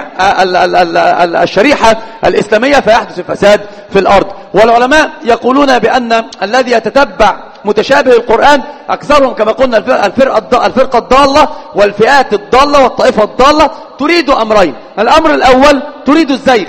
الشريحة الإسلامية فيحدث الفساد في الأرض. والعلماء يقولون بأن الذي يتتبع متشابه القرآن أكثرهم كما قلنا الفرقة, الفرقة الضالة والفئات الضالة والطائفة الضالة تريد أمرين. الأمر الأول تريد الزيغ،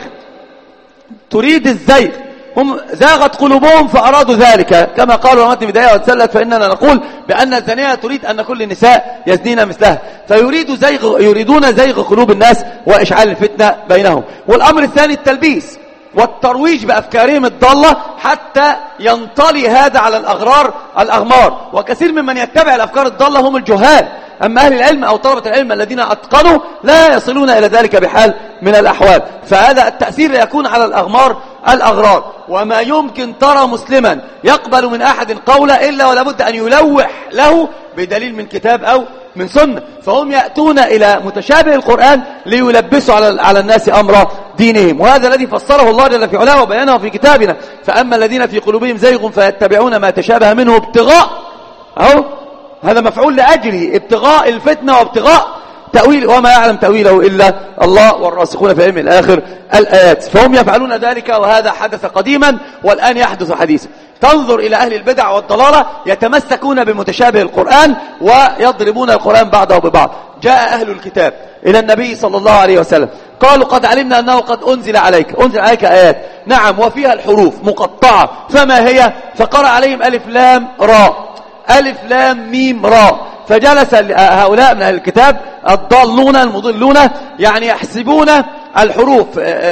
تريد الزيغ، هم زاغت قلوبهم فأرادوا ذلك، كما قالوا رمات بداية وتسلت فإننا نقول بأن الزانية تريد أن كل النساء يزنين مثلها، فيريد زيغ يريدون زيغ قلوب الناس وإشعال الفتنة بينهم. والأمر الثاني التلبيس والترويج بأفكارهم الضالة حتى ينطلي هذا على الأغرار الأغمار. وكثير ممن يتبع الأفكار الضالة هم الجهال، أما أهل العلم أو طلبة العلم الذين أتقنوا لا يصلون إلى ذلك بحال من الأحوال. فهذا التأثير يكون على الأغمار الأغرار. وما يمكن ترى مسلما يقبل من أحد قولا إلا ولابد أن يلوح له بدليل من كتاب أو من سنة، فهم يأتون إلى متشابه القرآن ليلبسوا على على الناس أمر دينهم، وهذا الذي فسره الله جل في علاه وبيانه في كتابنا. فأما الذين في قلوبهم زيغ فيتبعون ما تشابه منه ابتغاء، أهو هذا مفعول لأجله، ابتغاء الفتنة وابتغاء تأويل، وما يعلم تأويله إلا الله والراسخون في علم الآخر الآيات. فهم يفعلون ذلك، وهذا حدث قديما والآن يحدث حديثا. تنظر إلى أهل البدع والضلالة يتمسكون بمتشابه القرآن ويضربون القرآن بعضه ببعض. جاء أهل الكتاب إلى النبي صلى الله عليه وسلم قالوا قد علمنا أنه قد أنزل عليك أنزل عليك آيات، نعم، وفيها الحروف مقطعة، فما هي؟ فقرأ عليهم ألف لام راء، ألف لام ميم راء. فجلس هؤلاء من أهل الكتاب الضالون المضلون يعني يحسبون الحروف،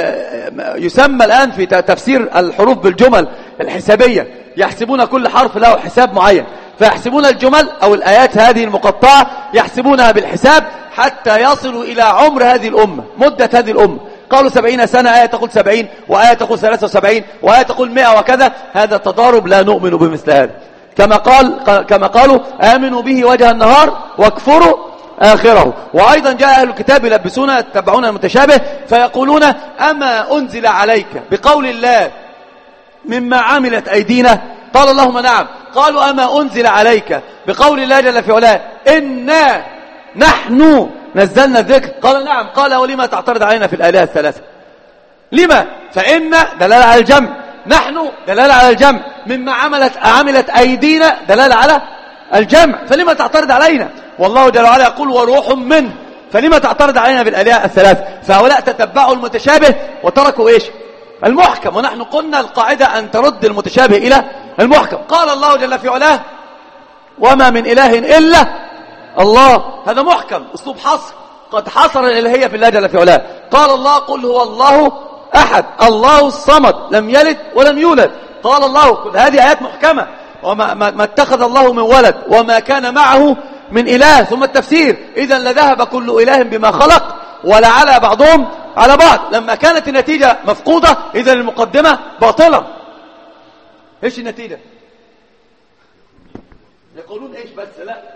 يسمى الآن في تفسير الحروف بالجمل الحسابية، يحسبون كل حرف له حساب معين، فيحسبون الجمل أو الآيات هذه المقطعة يحسبونها بالحساب حتى يصلوا إلى عمر هذه الأمة، مدة هذه الأمة. قالوا سبعين سنة، آية تقول سبعين، وآية تقول ثلاثة وسبعين، وآية تقول مئة وكذا. هذا تضارب لا نؤمن بمثل هذا. كما قال كما قالوا آمنوا به وجه النهار واكفروا آخره. وأيضا جاء أهل الكتاب يلبسون يتبعون المتشابه فيقولون أما أنزل عليك بقول الله مما عملت أيدينا؟ قال اللهم نعم. قالوا أما أنزل عليك بقول الله جل في علاه إنا نحن نزلنا الذكر؟ قال نعم. قال ولما تعترض علينا في الآلهة الثلاثة؟ لما؟ فإن دلالة على الجمع، نحن دلالة على الجمع، مما عملت عملت أيدينا دلالة على الجمع، فلما تعترض علينا؟ والله جل وعلا يقول وروح منه، فلما تعترض علينا بالآلهة الثلاث؟ فهؤلاء تتبعوا المتشابه وتركوا إيش؟ المحكم. ونحن قلنا القاعدة أن ترد المتشابه إلى المحكم. قال الله جل في علاه وما من إله إلا الله، هذا محكم، أسلوب حصر، قد حصر الإلهية في الله جل في علاه. قال الله قل هو الله أحد الله الصمد لم يلد ولم يولد. قال الله، هذه آيات محكمة. وما ما اتخذ الله من ولد وما كان معه من إله ثم التفسير. إذا لذهب كل إله بما خلق ولعلى بعضهم على بعض. لما كانت النتيجة مفقودة إذا المقدمة باطلة. إيش النتيجة؟ يقولون إيش بس لا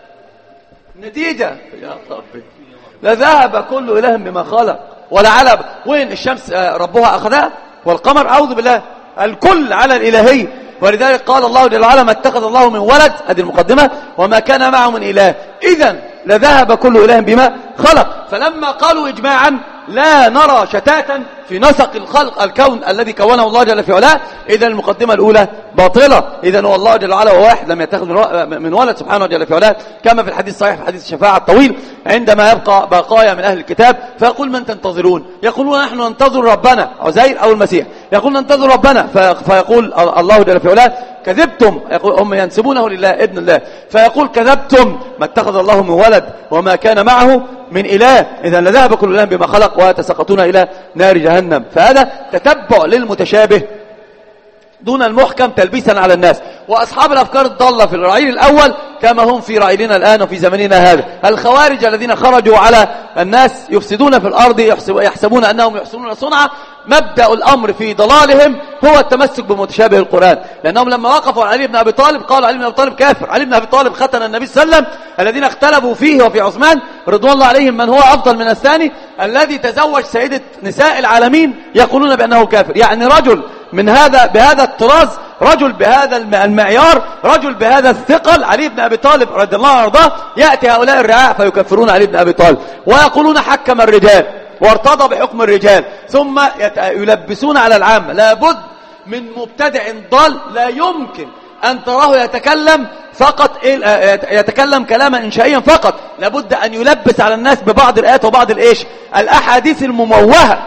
النتيجة يا ربي لذهب كل إله بما خلق ولعلى. وين الشمس ربها أخذها والقمر؟ أعوذ بالله، الكل على الإلهية. ولذلك قال الله جل وعلا ما اتخذ الله من ولد، هذه المقدمة، وما كان معه من إله. إذن لذهب كل إله بما خلق. فلما قالوا إجماعا لا نرى شتاتا في نسق الخلق الكون الذي كونه الله جل في علاه، إذا المقدمة الأولى باطلة. إذا هو الله جل وعلا وواحد لم يتخذ من ولد سبحانه جل في علاه، كما في الحديث الصحيح في حديث الشفاعة الطويل عندما يبقى بقايا من أهل الكتاب فيقول من تنتظرون؟ يقولون نحن ننتظر ربنا، عزير أو المسيح. يقول ننتظر ربنا، فيقول الله جل في علاه كذبتم. يقول هم ينسبونه لله ابن الله، فيقول كذبتم ما اتخذ الله من ولد وما كان معه من إله. إذا لذهب كل إله بما خلق ويتساقطون إلى نار جهنم. فهذا تتبع للمتشابه دون المحكم تلبيسا على الناس. وأصحاب الأفكار الضالة في الرعيل الأول كما هم في رعيلنا الآن وفي زمننا هذا، الخوارج الذين خرجوا على الناس يفسدون في الأرض يحسبون أنهم يحسنون صنعا. مبدأ الأمر في ضلالهم هو التمسك بمتشابه القرآن، لأنهم لما وقفوا على علي بن أبي طالب قالوا علي بن أبي طالب كافر. علي بن أبي طالب ختن النبي صلى الله عليه وسلم. الذين اختلفوا فيه وفي عثمان رضوان الله عليهم من هو أفضل من الثاني، الذي تزوج سيدة نساء العالمين يقولون بأنه كافر. يعني رجل من هذا بهذا الطراز، رجل بهذا المعيار، رجل بهذا الثقل، علي بن أبي طالب رضي الله عنه وارضاه، يأتي هؤلاء الرعاع فيكفرون علي بن أبي طالب ويقولون حكم الرجال وارتضى بحكم الرجال، ثم يلبسون على العامة. لابد من مبتدع ضال لا يمكن أن تراه يتكلم فقط يتكلم كلاما إنشائيا فقط، لابد أن يلبس على الناس ببعض الآيات وبعض الإيش الأحاديث المموهة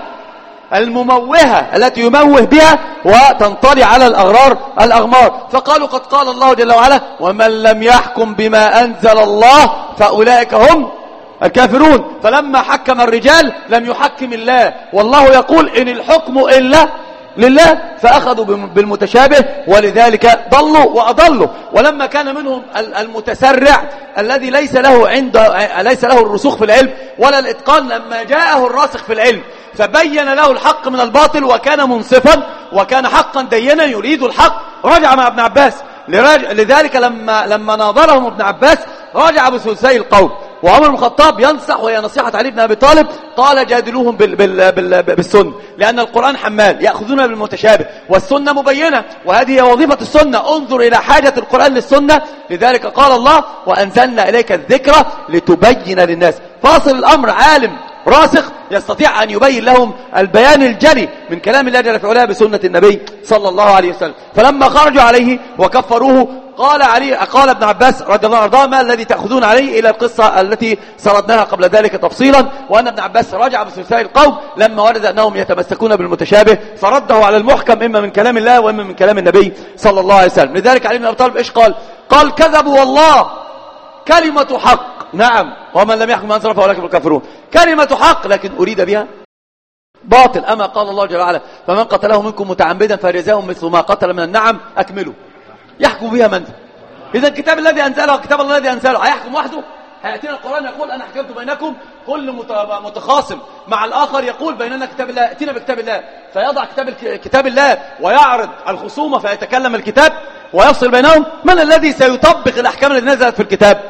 المموهة التي يموه بها وتنطلي على الأغرار الأغمار. فقالوا قد قال الله جل وعلا ومن لم يحكم بما أنزل الله فأولئك هم الكافرون. فلما حكم الرجال لم يحكم الله، والله يقول إن الحكم إلا لله، فأخذوا بالمتشابه ولذلك ضلوا وأضلوا. ولما كان منهم المتسرع الذي ليس له عنده ليس له الرسوخ في العلم ولا الإتقان، لما جاءه الراسخ في العلم فبين له الحق من الباطل وكان منصفا وكان حقا دينا يريد الحق، رجع مع ابن عباس. لذلك لما لما ناظرهم ابن عباس رجع بثلثي القوم. وعمر بن الخطاب ينصح، وهي نصيحة علي بن أبي طالب، قال جادلوهم بال بال بال بالسنة، لأن القرآن حمال يأخذون بالمتشابه والسنة مبينة، وهذه هي وظيفة السنة. انظر إلى حاجة القرآن للسنة. لذلك قال الله وأنزلنا إليك الذكرى لتبين للناس. فاصل الأمر عالم راسخ يستطيع أن يبين لهم البيان الجلي من كلام الله جل في علاه بسنة النبي صلى الله عليه وسلم. فلما خرجوا عليه وكفروه قال علي قال ابن عباس رضي الله عنه ما الذي تأخذون عليه، إلى القصة التي سردناها قبل ذلك تفصيلا، وأن ابن عباس رجع بثلثي القوم لما ورد أنهم يتمسكون بالمتشابه فرده على المحكم إما من كلام الله وإما من كلام النبي صلى الله عليه وسلم. لذلك علي بن أبي طالب إيش قال؟ قال كذبوا والله كلمة حق. نعم، ومن لم يحكم أنزل فأولئك هم الكافرون، كلمة حق لكن أريد بها باطل. أما قال الله جل وعلا فمن قتله منكم متعمدا فجزاء مثل ما قتل من النعم أكملوا، يحكم بها من؟ إذا الكتاب الذي أنزله كتاب الله الذي أنزله هيحكم وحده؟ هيأتينا القرآن يقول أنا حكمت بينكم، كل متخاصم مع الآخر يقول بيننا كتاب الله، ائتنا بكتاب الله، فيضع كتاب كتاب الله ويعرض الخصومة فيتكلم الكتاب ويفصل بينهم. من الذي سيطبق الأحكام التي نزلت في الكتاب؟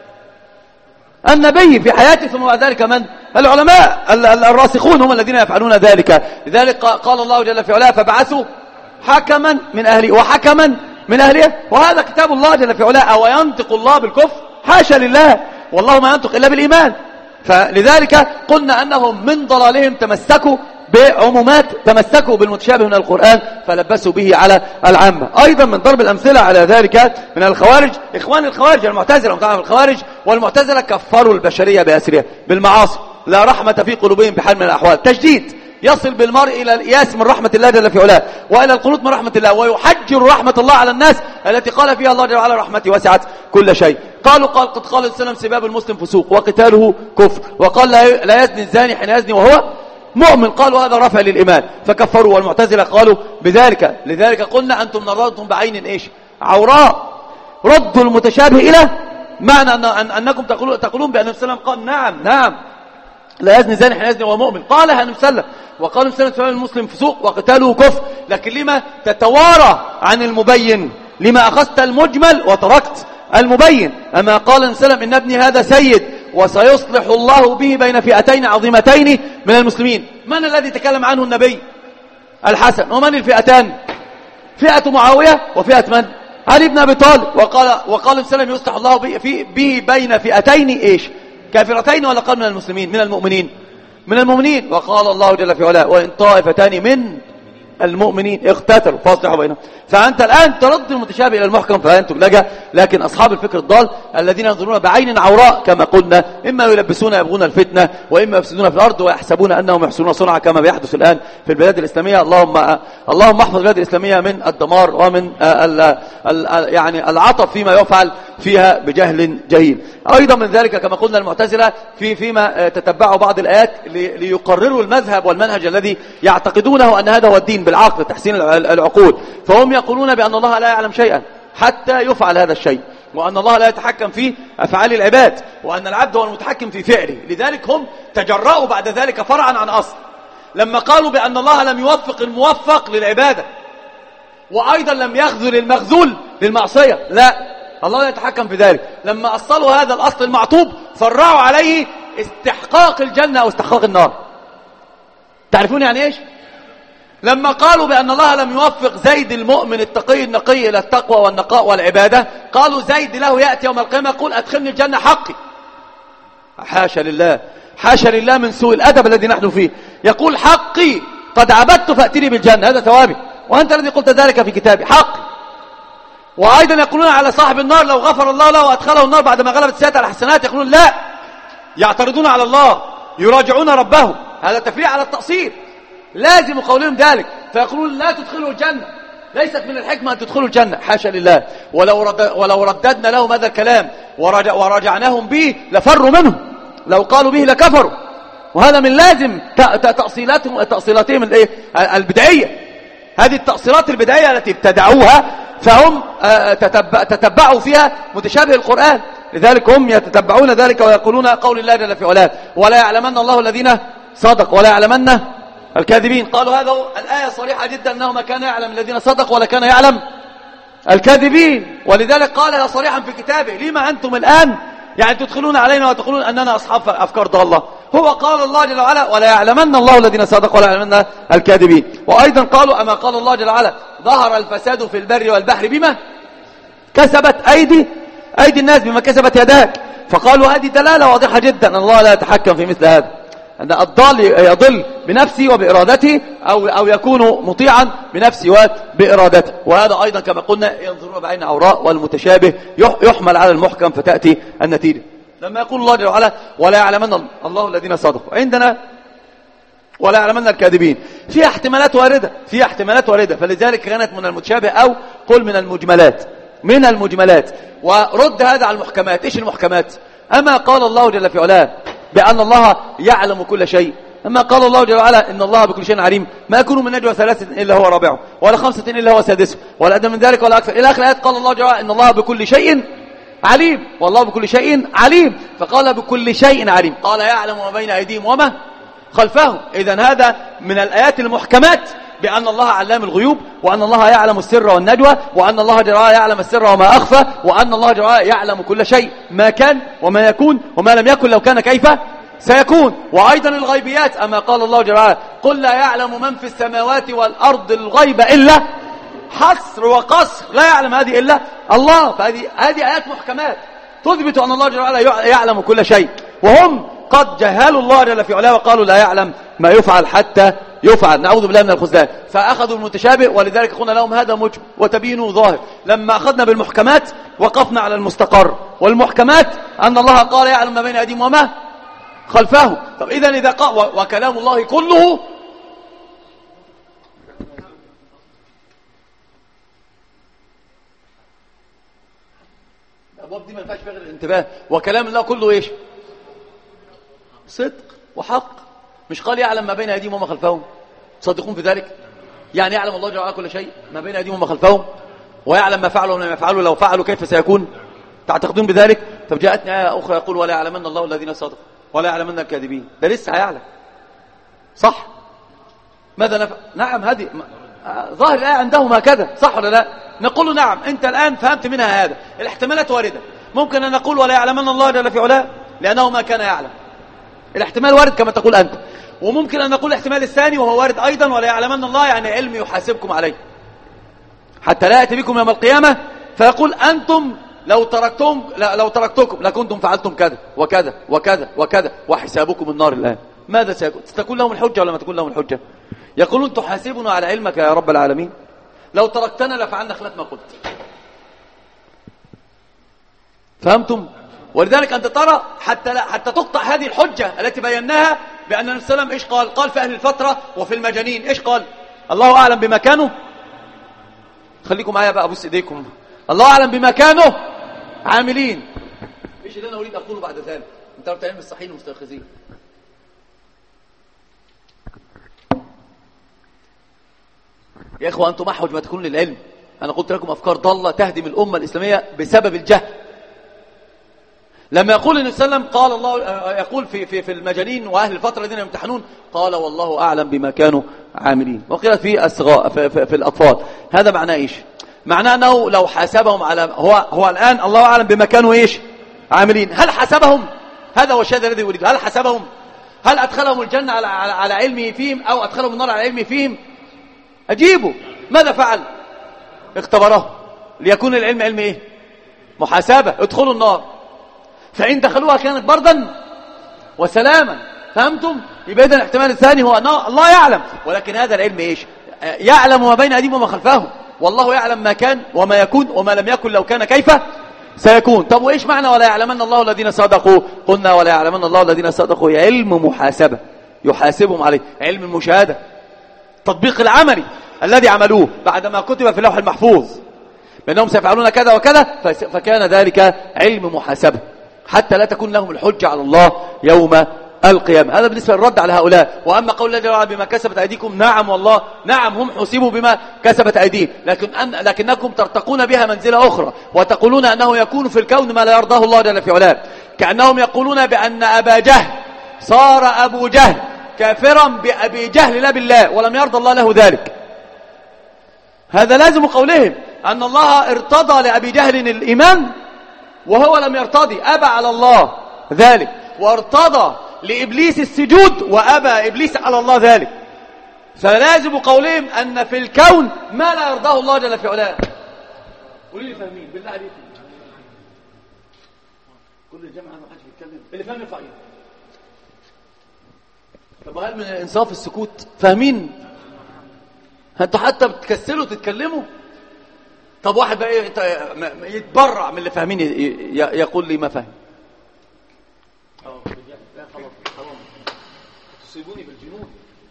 النبي في حياته، ثم بعد ذلك من؟ العلماء الراسخون هم الذين يفعلون ذلك. لذلك قال الله جل في علاه فبعثوا حكما من أهله وحكما من أهله، وهذا كتاب الله جل في علاه. أو ينطق الله بالكفر؟ حاشا لله، والله ما ينطق إلا بالإيمان. فلذلك قلنا أنهم من ضلالهم تمسكوا بعمومات، تمسكوا بالمتشابه من القرآن فلبسوا به على العامة. أيضا من ضرب الأمثلة على ذلك من الخوارج إخوان الخوارج المعتزلة. وطبعا الخوارج والمعتزلة كفروا البشرية بأسرها بالمعاصي، لا رحمة في قلوبهم بحال من الأحوال، تجديد يصل بالمرء إلى الإياس من رحمة الله جل في علاه وإلى القنوط من رحمة الله، ويحجر رحمة الله على الناس التي قال فيها الله جل وعلا رحمتي وسعت كل شيء. قالوا قال قد قال السلام سباب المسلم فسوق وقتاله كفر، وقال لا يزني الزاني حين يزني وهو مؤمن، قالوا هذا رفع للإيمان فكفروا. والمعتزلة قالوا بذلك. لذلك قلنا أنتم نظرتم بعين إيش؟ عوراء. ردوا المتشابه إلى معنى أن أن أنكم تقولون تقولون بأن النبي صلى الله عليه وسلم قال نعم نعم لا يزني زاني حين يزني وهو مؤمن، قالها النبي صلى الله عليه وسلم، وقال النبي صلى الله عليه وسلم المسلم فسوق وقتاله كفر، لكن لما تتوارى عن المبين؟ لما أخذت المجمل وتركت المبين؟ أما قال النبي صلى الله عليه وسلم إن ابني هذا سيد وسيصلح الله به بين فئتين عظيمتين من المسلمين. من الذي تكلم عنه النبي؟ الحسن. ومن الفئتان؟ فئة معاوية وفئة من؟ علي بن أبي طالب. وقال وقال النبي صلى الله عليه وسلم يصلح الله به, به بين فئتين إيش؟ كافرتين، ولا قال من المسلمين؟ من المؤمنين، من المؤمنين. وقال الله جل في علاه وإن طائفتان من المؤمنين اقتتلوا فاصلحوا بينهم. فأنت الآن ترد المتشابه إلى المحكم فأنتم لجأ. لكن أصحاب الفكر الضال الذين ينظرون بعين عوراء كما قلنا، إما يلبسون يبغون الفتنة، وإما يفسدون في الأرض ويحسبون أنهم يحسنون صنعا كما بيحدث الآن في البلاد الإسلامية. اللهم اللهم احفظ البلاد الإسلامية من الدمار ومن ال ال يعني العطف فيما يفعل فيها بجهل جهيل. أيضا من ذلك كما قلنا المعتزلة في فيما تتبعوا بعض الآيات ليقرروا المذهب والمنهج الذي يعتقدونه أن هذا هو الدين بالعقل تحسين العقول. فهم يقولون بأن الله لا يعلم شيئا حتى يفعل هذا الشيء، وأن الله لا يتحكم في أفعال العباد، وأن العبد هو المتحكم في فعله. لذلك هم تجرأوا بعد ذلك فرعا عن أصل لما قالوا بأن الله لم يوفق الموفق للعبادة، وأيضا لم يخذل المخذول للمعصية. لا، الله لا يتحكم في ذلك. لما أصلوا هذا الأصل المعطوب فرعوا عليه استحقاق الجنة أو استحقاق النار. تعرفون يعني إيش؟ لما قالوا بأن الله لم يوفق زيد المؤمن التقي النقي إلى التقوى والنقاء والعبادة، قالوا زيد له يأتي يوم القيامة يقول أدخلني الجنة حقي. حاشا لله، حاشا لله من سوء الأدب الذي نحن فيه. يقول حقي قد عبدت فأتني بالجنة، هذا ثوابي، وأنت الذي قلت ذلك في كتابي، حقي. وأيضا يقولون على صاحب النار لو غفر الله له وأدخله النار بعدما غلبت السيئات على الحسنات، يقولون لا، يعترضون على الله، يراجعون ربهم. هذا تفريع على التقصير، لازم قولهم ذلك. فيقولون لا تدخلوا الجنة، ليست من الحكمة أن تدخلوا الجنة، حاشا لله. ولو, رد ولو رددنا لهم هذا الكلام ورجع ورجعناهم به لفروا منه، لو قالوا به لكفروا. وهذا من لازم تأصيلاتهم تأصيلاتهم البدعية. هذه التأصيلات البدعية التي ابتدعوها فهم تتبع تتبعوا فيها متشابه القرآن. لذلك هم يتتبعون ذلك ويقولون قول الله جل في علاه ولا يعلمن الله الذين صدقوا ولا يعلمن الكاذبين. قالوا هذا الآية صريحة جدا أنه ما كان يعلم الذين صدقوا ولا كان يعلم الكاذبين، ولذلك قالها صريحا في كتابه. لما أنتم الآن يعني تدخلون علينا وتقولون أننا أصحاب أفكار ضالة؟ هو قال الله جل وعلا ولا يعلمن الله الذين صدقوا ولا يعلمن الكاذبين. وأيضا قالوا أما قال الله جل وعلا ظهر الفساد في البر والبحر بما كسبت أيدي أيدي الناس، بما كسبت يداك. فقالوا هذه دلالة واضحة جدا أن الله لا يتحكم في مثل هذا، أن الضال يضل بنفسه وبإرادته أو أو يكون مطيعا بنفسه وبإرادته. وهذا أيضا كما قلنا ينظرون بعين عوراء، والمتشابه يحمل على المحكم فتأتي النتيجة. لما يقول الله جل وعلا ولا يعلمن الله الذين صدقوا، عندنا ولا يعلمن الكاذبين، فيها احتمالات واردة، فيها احتمالات واردة. فلذلك كانت من المتشابه أو قل من المجملات، من المجملات. ورد هذا على المحكمات. إيش المحكمات؟ أما قال الله جل في علاه بأن الله يعلم كل شيء، أما قال الله جل وعلا إن الله بكل شيء عليم، ما يكون من نجوى ثلاثة إلا هو رابعه ولا خمسة إلا هو سادسه ولا أدنى من ذلك ولا أكثر إلى آخر الآيات. قال الله جل وعلا إن الله بكل شيء عليم، والله بكل شيء عليم. فقال بكل شيء عليم، قال يعلم ما بين أيديهم وما خلفهم. إذن هذا من الآيات المحكمات بأن الله علام الغيوب، وأن الله يعلم السر والنجوى، وأن الله جل وعلا يعلم السر وما أخفى، وأن الله جل وعلا يعلم كل شيء، ما كان وما يكون وما لم يكن لو كان كيف سيكون. وأيضا الغيبيات، أما قال الله جل وعلا قل لا يعلم من في السماوات والأرض الغيب إلا حصر وقصر، لا يعلم هذه إلا الله. فهذه هذه آيات محكمات تثبت أن الله جل وعلا يعلم كل شيء، وهم قد جهلوا الله جل في علاه وقالوا لا يعلم ما يفعل حتى يفعل. نعوذ بالله من الخذلان. فأخذوا المتشابه، ولذلك قلنا لهم هذا مجمل وتبينوا ظاهر. لما أخذنا بالمحكمات وقفنا على المستقر، والمحكمات أن الله قال يعلم ما بين أيديهم وما خلفهم. طب إذن إذا قال وكلام الله كله الأبواب دي ما ينفعش فيها غير الانتباه. وكلام الله كله إيش؟ صدق وحق. مش قال يعلم ما بين أيديهم وما خلفهم؟ تصدقون في ذلك؟ يعني يعلم الله جل وعلا كل شيء ما بين أيديهم وما خلفهم، ويعلم ما فعلوا وما يفعلوا، لو فعلوا كيف سيكون؟ تعتقدون بذلك؟ طب جاءتني آية أخرى يقول ولا يعلمن الله الذين صدقوا ولا يعلمن الكاذبين، ده لسه هيعلم. صح؟ ماذا نفعل؟ نعم، هذه ظاهر الآية عندهم هكذا، صح ولا لا؟ نقول له نعم، أنت الآن فهمت منها هذا. الاحتمالات واردة. ممكن أن نقول ولا يعلمن الله جل في علاه لأنه ما كان يعلم، الاحتمال وارد كما تقول أنت. وممكن أن نقول الاحتمال الثاني وهو وارد أيضا، ولا يعلمن الله يعني علم يحاسبكم عليه حتى لا يأتي بكم يوم القيامة فيقول أنتم لو تركتم لو تركتكم لكنتم فعلتم كذا وكذا وكذا وكذا وحسابكم النار الآن. ماذا سيكون؟ ستكون لهم الحجة ولا ما تكون لهم الحجة؟ يقولون تحاسبنا على علمك يا رب العالمين، لو تركتنا لفعلنا خلاف ما قلت. فهمتم؟ ولذلك أنت ترى حتى لا حتى تقطع هذه الحجة التي بيناها بأن النبي صلى الله عليه وسلم إيش قال؟ قال في أهل الفترة وفي المجانين إيش قال؟ الله أعلم بما كانوا. خليكم معايا بقى، أبوس إيديكم. الله أعلم بما كانوا عاملين. إيش اللي أنا أريد أقوله بعد ذلك؟ أنت بتعلم الصحيح المستيقظين. يا إخوة أنتم أحوج ما تكونوا للعلم. أنا قلت لكم أفكار ضالة تهدم الأمة الإسلامية بسبب الجهل. لما يقول النبي صلى الله عليه وسلم قال الله، يقول في في في المجانين واهل الفتره الذين يمتحنون قال والله اعلم بما كانوا عاملين، وقيل في الصغار في, في, في الاطفال. هذا معناه ايش؟ معناه انه لو حاسبهم على هو هو الان الله اعلم بما كانوا ايش عاملين. هل حسبهم؟ هذا هو الشيء الذي يريد. هل حسبهم؟ هل ادخلهم الجنه على على, على علمه فيهم او ادخلهم النار على علمه فيهم؟ اجيبوا. ماذا فعل؟ اختبره ليكون العلم علم ايه؟ محاسبه. ادخلوا النار، فإن دخلوها كانت بردا وسلاما. فهمتم؟ يبقى إذن الاحتمال الثاني هو أن الله يعلم، ولكن هذا العلم إيش؟ يعلم ما بين أيديهم وما خلفهم، والله يعلم ما كان وما يكون وما لم يكن لو كان كيف سيكون. طب وإيش معنى ولا يعلمن الله الذين صدقوا؟ قلنا ولا يعلمن الله الذين صدقوا هي علم محاسبة يحاسبهم عليه، علم المشاهدة، تطبيق العملي الذي عملوه بعدما كتب في اللوح المحفوظ بأنهم سيفعلون كذا وكذا، فكان ذلك علم محاسبة حتى لا تكون لهم الحجة على الله يوم القيامة. هذا بالنسبة للرد على هؤلاء. وأما قول الله جل وعلا بما كسبت أيديكم، نعم والله، نعم هم حسبوا بما كسبت أيديهم، لكن أن لكنكم ترتقون بها منزلة أخرى وتقولون أنه يكون في الكون ما لا يرضاه الله جل في علاه، كأنهم يقولون بأن أبا جهل صار أبو جهل كافرا بأبي جهل لا بالله ولم يرضى الله له ذلك. هذا لازم قولهم أن الله ارتضى لأبي جهل الإيمان وهو لم يرتضي، أبى على الله ذلك، وارتضى لإبليس السجود وأبى إبليس على الله ذلك. فلازم قولهم أن في الكون ما لا يرضاه الله جل في علاه. قولوا لي فاهمين بالله عليكم؟ كل الجماعة ما حدش بيتكلم، اللي فاهم يرفع ايده. طب هل من الإنصاف السكوت؟ فاهمين؟ انتوا حتى بتكسلوا تتكلموا. طب واحد بقى يتبرع من اللي فاهمين يقول لي ما فاهم. خلاص خلاص تصيبوني بالجنون.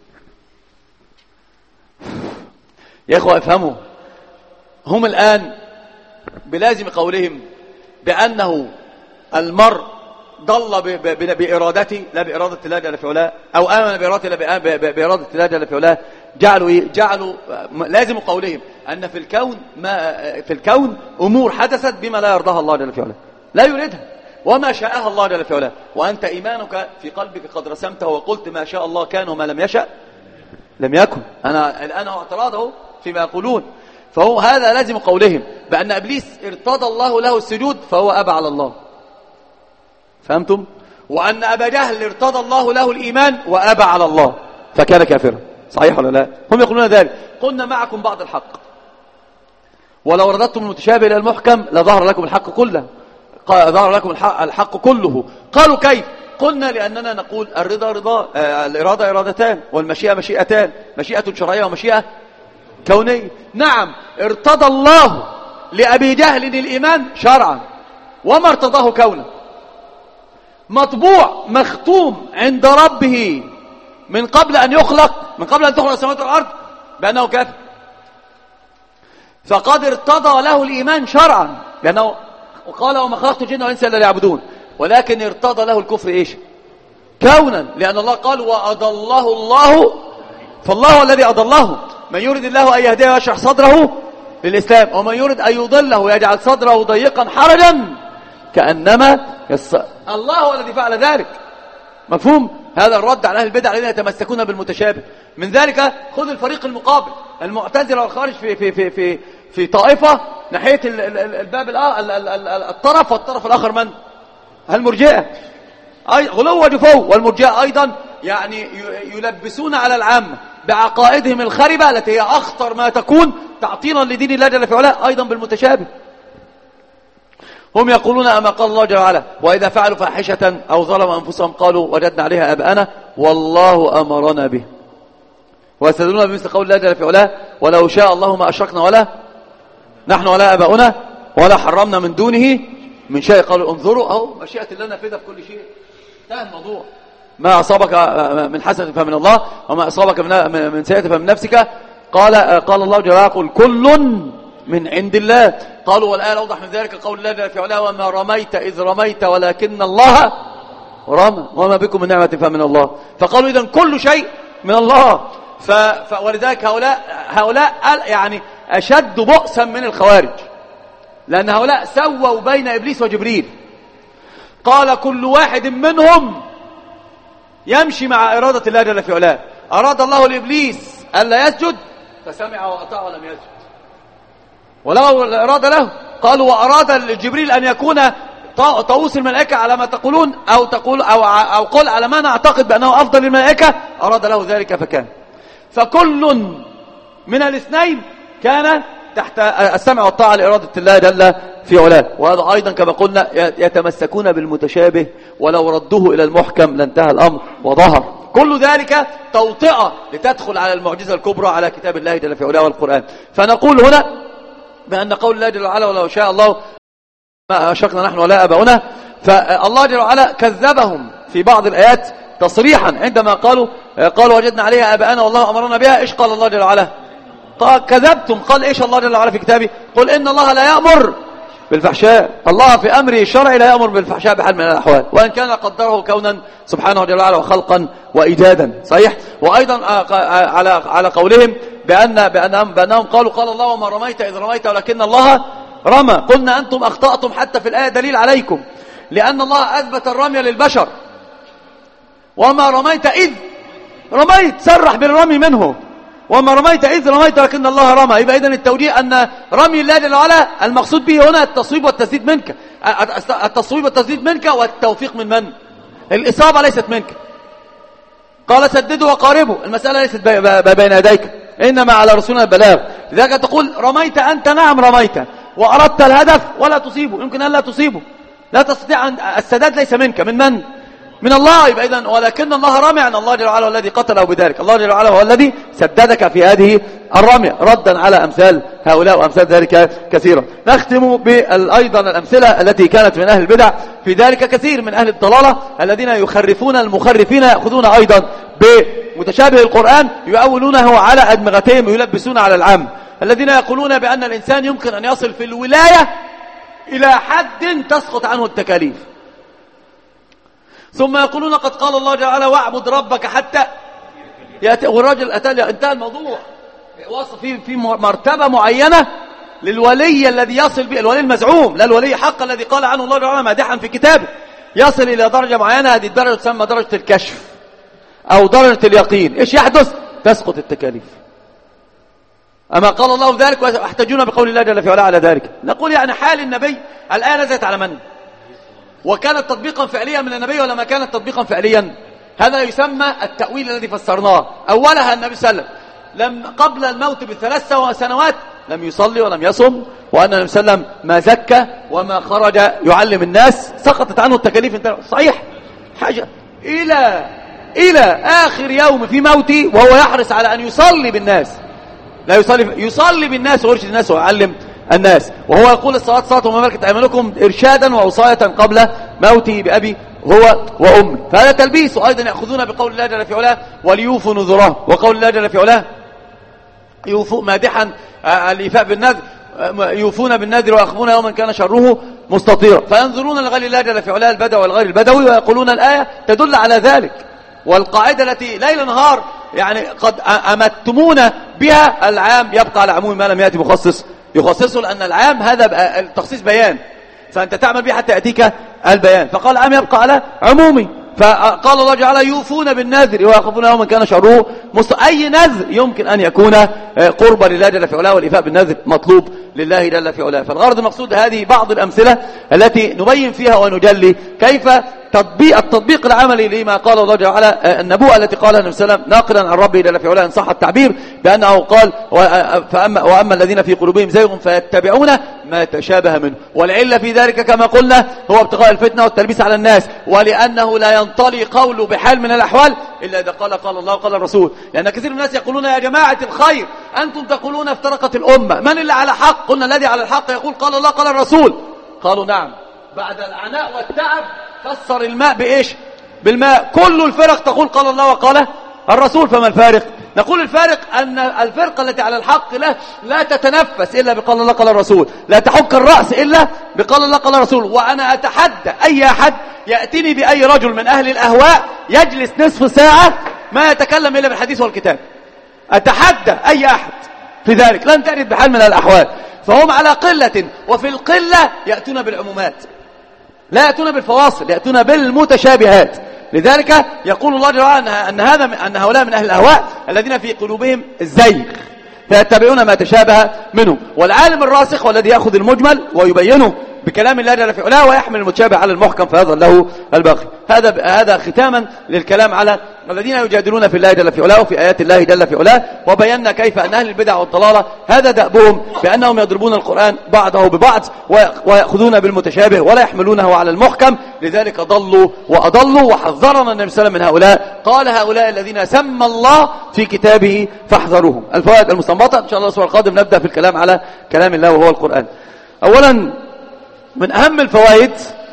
يا اخوة افهموا، هم الآن بلازم قولهم بأنه المرء ضل بإرادته لا بإرادة الله جل في علاه، أو آمن بإرادته لا بإرادة الله جل في علاه. جعلوا إيه؟ جعلوا لازم قولهم أن في الكون ما في الكون أمور حدثت بما لا يرضاها الله جل في علاه، لا يريدها وما شاءها الله جل في علاه، وأنت إيمانك في قلبك قد رسمته وقلت ما شاء الله كان وما لم يشأ لم يكن. أنا الآن هو اعتراضه فيما يقولون. فهو هذا لازم قولهم بأن إبليس ارتضى الله له السجود فهو أبى على الله. فهمتم؟ وأن أبا جهل ارتضى الله له الإيمان وأبى على الله فكان كافرا. صحيح ولا لا؟ هم يقولون ذلك. قلنا معكم بعض الحق، ولو رددتم المتشابه إلى المحكم لظهر لكم الحق كله، ظهر لكم الحق, الحق كله. قالوا كيف؟ قلنا لأننا نقول الرضا رضا، آه الإرادة إرادتان، والمشيئة مشيئتان، مشيئة شرعية ومشيئة كونية. نعم ارتضى الله لأبي جهل الإيمان شرعا وما ارتضاه كونا، مطبوع مختوم عند ربه من قبل أن يخلق، من قبل أن تخلق السماوات والأرض بأنه كافر، فقد ارتضى له الإيمان شرعا لأنه قال وما خلقت الجن والإنس إلا ليعبدون، ولكن ارتضى له الكفر إيش؟ كونا، لأن الله قال وأضله الله، فالله الذي أضله. من يريد الله أن يهديه ويشرح صدره للإسلام، ومن يريد أن يضله ويجعل صدره ضيقا حرجا كأنما يص... الله هو الذي فعل ذلك. مفهوم؟ هذا الرد على أهل البدع الذين يتمسكون بالمتشابه. من ذلك خذ الفريق المقابل، المعتزلة والخارج في في في في في طائفة ناحية الباب الطرف، والطرف الآخر من؟ المرجئة، غلو وجفو. والمرجئة أيضا يعني يلبسون على العامة بعقائدهم الخربة التي هي أخطر ما تكون تعطيلا لدين الله جل في علاه أيضا بالمتشابه. هم يقولون أما قال الله جل وعلا وإذا فعلوا فاحشة أو ظلموا أنفسهم قالوا وجدنا عليها آباءنا والله أمرنا به، ويستدلون بمثل قول الله جل في علاه ولو شاء الله ما أشركنا ولا نحن ولا آباؤنا ولا حرمنا من دونه من شيء. قالوا انظروا أهو مشيئة الله نافذة في كل شيء، انتهى الموضوع. ما أصابك من حسنة فمن الله وما أصابك من سيئة فمن نفسك. قال قال الله جل وعلا قل كل من عند الله. قالوا والآية أوضح من ذلك قول الله جل في علاه وما رميت إذ رميت ولكن الله رمى وما بكم من نعمة فمن الله. فقالوا إذن كل شيء من الله. ف... ف... ولذلك هؤلاء هؤلاء يعني أشد بؤسا من الخوارج، لأن هؤلاء سووا بين إبليس وجبريل. قال كل واحد منهم يمشي مع إرادة الله جل في علاه. أراد الله لإبليس ألا يسجد فسمع وأطاع ولم يسجد، ولو أراد له. قالوا وأراد جبريل أن يكون طاووس الملائكة على ما تقولون أو تقول أو أو قل على ما نعتقد بأنه أفضل الملائكة، أراد له ذلك فكان. فكل من الاثنين كان تحت السمع والطاعة لإرادة الله جل في علاه. وهذا أيضا كما قلنا يتمسكون بالمتشابه، ولو ردوه إلى المحكم لانتهى الأمر وظهر. كل ذلك توطئة لتدخل على المعجزة الكبرى على كتاب الله جل في علاه والقرآن. فنقول هنا بأن قول الله جل وعلا ولو شاء الله ما أشركنا نحن ولا آباؤنا، فالله جل وعلا كذبهم في بعض الآيات تصريحا عندما قالوا قالوا وجدنا عليها آباءنا والله أمرنا بها. إيش قال الله جل وعلا؟ قال كذبتم. قال إيش الله جل وعلا في كتابه؟ قل إن الله لا يأمر بالفحشاء. الله في أمره الشرعي لا يأمر بالفحشاء بحال من الأحوال، وإن كان قدره كونا سبحانه جل وعلا وخلقا وإيجادا. صحيح. وأيضا على على قولهم بأن بأنهم, بأنهم قالوا قال الله وما رميت إذ رميت ولكن الله رمى. قلنا أنتم أخطأتم حتى في الآية دليل عليكم، لأن الله أثبت الرمي للبشر. وما رميت إذ رميت صرح بالرمي منه، وما رميت إذ رميت ولكن الله رمى. يبقى إذن التوجيه أن رمي الله جل وعلا المقصود به هنا التصويب والتسديد منك، التصويب والتسديد منك والتوفيق من من؟ الإصابة ليست منك. قال سددوا وقاربوا، المسألة ليست بين يديك، إنما على رسولنا البلاغ. لذلك تقول رميت أنت، نعم رميت وأردت الهدف ولا تصيبه، يمكن أن لا تصيبه، لا تستطيع أن السداد ليس منك، من من؟ من الله. يبقى إذن ولكن الله رمي، أن الله جل وعلا هو الذي قتله بذلك، الله جل وعلا هو الذي سددك في هذه الرمية، ردا على أمثال هؤلاء وأمثال ذلك كثيرا. نختم بأيضا الأمثلة التي كانت من أهل البدع في ذلك كثير من أهل الضلالة الذين يخرفون المخرفين، يأخذون أيضا بمتشابه القرآن يؤولونه على أدمغتهم ويلبسون على العام، الذين يقولون بأن الإنسان يمكن أن يصل في الولاية إلى حد تسقط عنه التكاليف، ثم يقولون قد قال الله جل وعلا واعبد ربك حتى يأتي. والرجل أتى انتهى الموضوع. وصف في في مرتبة معينة للولي الذي يصل به، الولي المزعوم لا الولي حق الذي قال عنه الله جل وعلا مادحا في كتابه، يصل إلى درجة معينة. هذه الدرجة تسمى درجة الكشف أو درجة اليقين. إيش يحدث؟ تسقط التكاليف. أما قال الله ذلك ويحتجون بقول الله جل في علاه على ذلك. نقول يعني حال النبي الآن نزلت على من؟ وكانت تطبيقا فعليا من النبي ولا ما كانت تطبيقا فعليا؟ هذا يسمى التأويل الذي فسرناه. أولها النبي صلى الله عليه وسلم لم قبل الموت بثلاث سنوات لم يصلي ولم يصم، وأن النبي صلى الله عليه وسلم ما زكى وما خرج يعلم الناس، سقطت عنه التكاليف. صحيح حاجة إلى إلى آخر يوم في موته وهو يحرص على أن يصلي بالناس، لا يصلي يصلي بالناس ويرشد الناس ويعلم الناس، وهو يقول الصلاة صلاة وما ملكت أيمانكم إرشادا ووصاية قبل موته بأبي هو وأمي. فهذا تلبيس. وأيضا يأخذون بقول الله جل في علاه وليوفوا نذره، وقول الله جل في علاه يوفوا مادحا الإيفاء بالنذر، يوفون بالنذر ويخافون يوما كان شره مستطيرا. فينظرون لغير الله جل في علاه البدوي والغير البدوي ويقولون الآية تدل على ذلك. والقاعدة التي ليل نهار يعني قد أمتمون بها العام يبقى على عموم ما لم يأتي مخصص يخصصه، لأن العام هذا التخصيص بيان، فأنت تعمل به حتى يأتيك البيان. فقال أم يبقى على عمومي. فقال الله تعالى يوفون بالنذر ويخافون يوما كان شره مستطير. أي نذر يمكن أن يكون قربا لله جل في علاه، والإيفاء بالنذر مطلوب لله جل في علاه. فالغرض المقصود هذه بعض الأمثلة التي نبين فيها ونجلي كيف تطبيق التطبيق العملي لما قال الله تعالى، النبوءة التي قالها النبي صلى الله عليه وسلم ناقلا عن ربه جل في علاه إن صح التعبير، بأنه قال فأما وأما الذين في قلوبهم زيغ فيتبعون ما تشابه منه. والعلة في ذلك كما قلنا هو ابتغاء الفتنة والتلبيس على الناس، ولأنه لا ينطلي قوله بحال من الأحوال إلا إذا قال قال الله وقال الرسول. لأن كثير من الناس يقولون يا جماعة الخير أنتم تقولون افترقت الأمة، من اللي على حق؟ قلنا الذي على الحق يقول قال الله قال الرسول. قالوا نعم. بعد العناء والتعب فسر الماء بإيش؟ بالماء. كل الفرق تقول قال الله وقال الرسول. فما الفارق؟ نقول الفارق أن الفرقة التي على الحق لا, لا تتنفس إلا بقال الله قال الرسول، لا تحك الرأس إلا بقال الله قال الرسول. وأنا أتحدى أي أحد يأتيني بأي رجل من أهل الأهواء يجلس نصف ساعة ما يتكلم إلا بالحديث والكتاب. أتحدى أي أحد في ذلك، لن تجد بحال من الأحوال. فهم على قلة، وفي القلة يأتون بالعمومات، لا يأتون بالفواصل، يأتون بالمتشابهات. لذلك يقول الله جل وعلا أن هذا أن هؤلاء من أهل الأهواء الذين في قلوبهم الزيغ فيتبعون ما تشابه منه. والعالم الراسخ والذي يأخذ المجمل ويبينه بكلام الله جل في علاه ويحمل المتشابه على المحكم فيظل له الباقي. هذا هذا ختاما للكلام على الذين يجادلون في الله جل في علاه وفي آيات الله جل في علاه. وبينا كيف أن أهل البدع والضلالة هذا دأبهم، بأنهم يضربون القرآن بعضه ببعض ويأخذون بالمتشابه ولا يحملونه على المحكم. لذلك ضلوا وأضلوا. وحذرنا النبي صلى الله عليه وسلم من هؤلاء، قال هؤلاء الذين سمى الله في كتابه فاحذروهم. الفوائد المستنبطة إن شاء الله الأسبوع القادم نبدأ في الكلام على كلام الله وهو القرآن. أولا من أهم الفوائد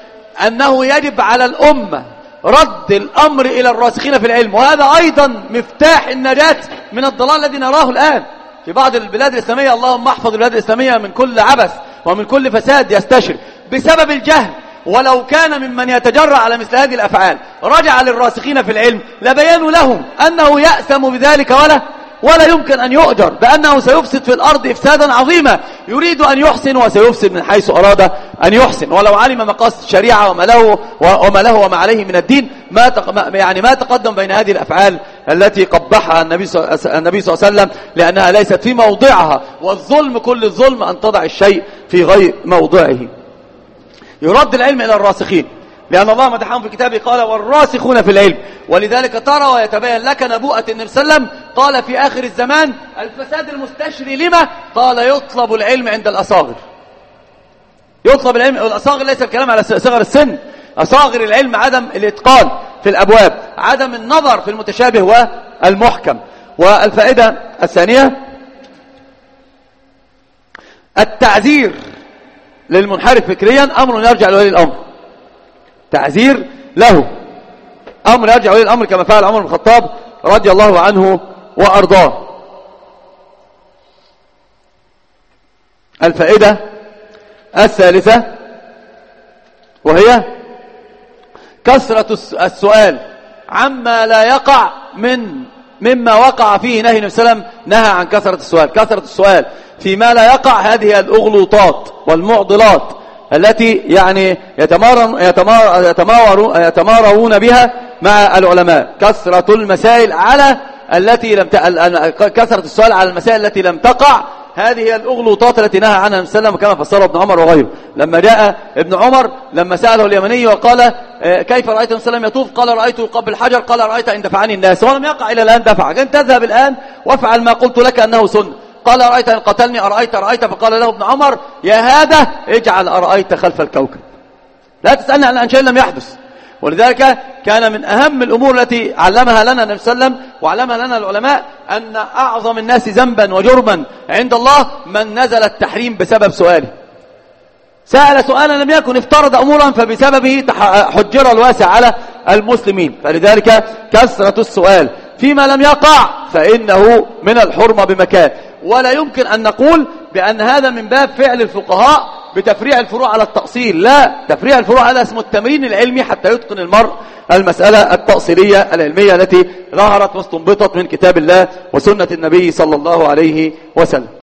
أنه يجب على الأمة رد الأمر إلى الراسخين في العلم، وهذا أيضا مفتاح النجاة من الضلال الذي نراه الآن في بعض البلاد الإسلامية. اللهم احفظ البلاد الإسلامية من كل عبث ومن كل فساد يستشر بسبب الجهل. ولو كان ممن يتجرأ على مثل هذه الأفعال رجع للراسخين في العلم لبيانوا لهم أنه يأثم بذلك ولا ولا يمكن أن يؤجر، بأنه سيفسد في الأرض إفسادا عظيما. يريد أن يحسن وسيفسد من حيث أراد أن يحسن. ولو علم مقاصد الشريعة وما له وما له وما عليه من الدين ما يعني ما تقدم بين هذه الأفعال التي قبحها النبي النبي صلى الله عليه وسلم، لأنها ليست في موضعها. والظلم كل الظلم أن تضع الشيء في غير موضعه. يرد العلم إلى الراسخين، لأن الله مدحهم في كتابه قال والراسخون في العلم. ولذلك ترى ويتبين لك نبوءة النبي صلى الله عليه وسلم قال في آخر الزمان الفساد المستشري لما؟ قال يطلب العلم عند الأصاغر. يطلب العلم، والأصاغر ليس الكلام على صغر السن، أصاغر العلم عدم الإتقان في الأبواب، عدم النظر في المتشابه والمحكم. والفائدة الثانية التعذير للمنحرف فكريا أمر يرجع لولي الأمر. تعذير له أمر يرجع ولي الأمر كما فعل عمر بن الخطاب رضي الله عنه وأرضاه. الفائدة الثالثة وهي كثرة السؤال عما لا يقع من مما وقع فيه نهي النبي صلى الله عليه وسلم. نهى عن كثرة السؤال. كثرة السؤال فيما لا يقع هذه الأغلوطات والمعضلات التي يعني يتمارون يتمارون يتمارون بها مع العلماء. كثرة المسائل على التي لم ت... كثرة السؤال على المسائل التي لم تقع، هذه هي الأغلوطات التي نهى عنها النبي صلى الله عليه وسلم كما فسره ابن عمر وغيره. لما جاء ابن عمر لما سأله اليمني وقال كيف رأيت النبي صلى الله عليه وسلم يطوف؟ قال رأيته يقبل الحجر. قال رأيت إن دفعني الناس ولم يقع إلى الآن دفعك، أنت تذهب الآن وافعل ما قلت لك أنه سنة. قال أرأيت إن قتلني؟ أرأيت أرأيت فقال له ابن عمر يا هذا اجعل أرأيت خلف الكوكب، لا تسألني عن شيء لم يحدث. ولذلك كان من أهم الأمور التي علمها لنا النبي صلى الله عليه وسلم وعلمها لنا العلماء أن أعظم الناس ذنبا وجرما عند الله من نزل التحريم بسبب سؤاله. سأل سؤالا لم يكن، افترض أمورا فبسببه حجر الواسع على المسلمين. فلذلك كثرة السؤال فيما لم يقع فإنه من الحرمة بمكان. ولا يمكن أن نقول بأن هذا من باب فعل الفقهاء بتفريع الفروع على التأصيل. لا، تفريع الفروع هذا اسمه التمرين العلمي حتى يتقن المرء المسألة التأصيلية العلمية التي ظهرت واستنبطت من كتاب الله وسنة النبي صلى الله عليه وسلم.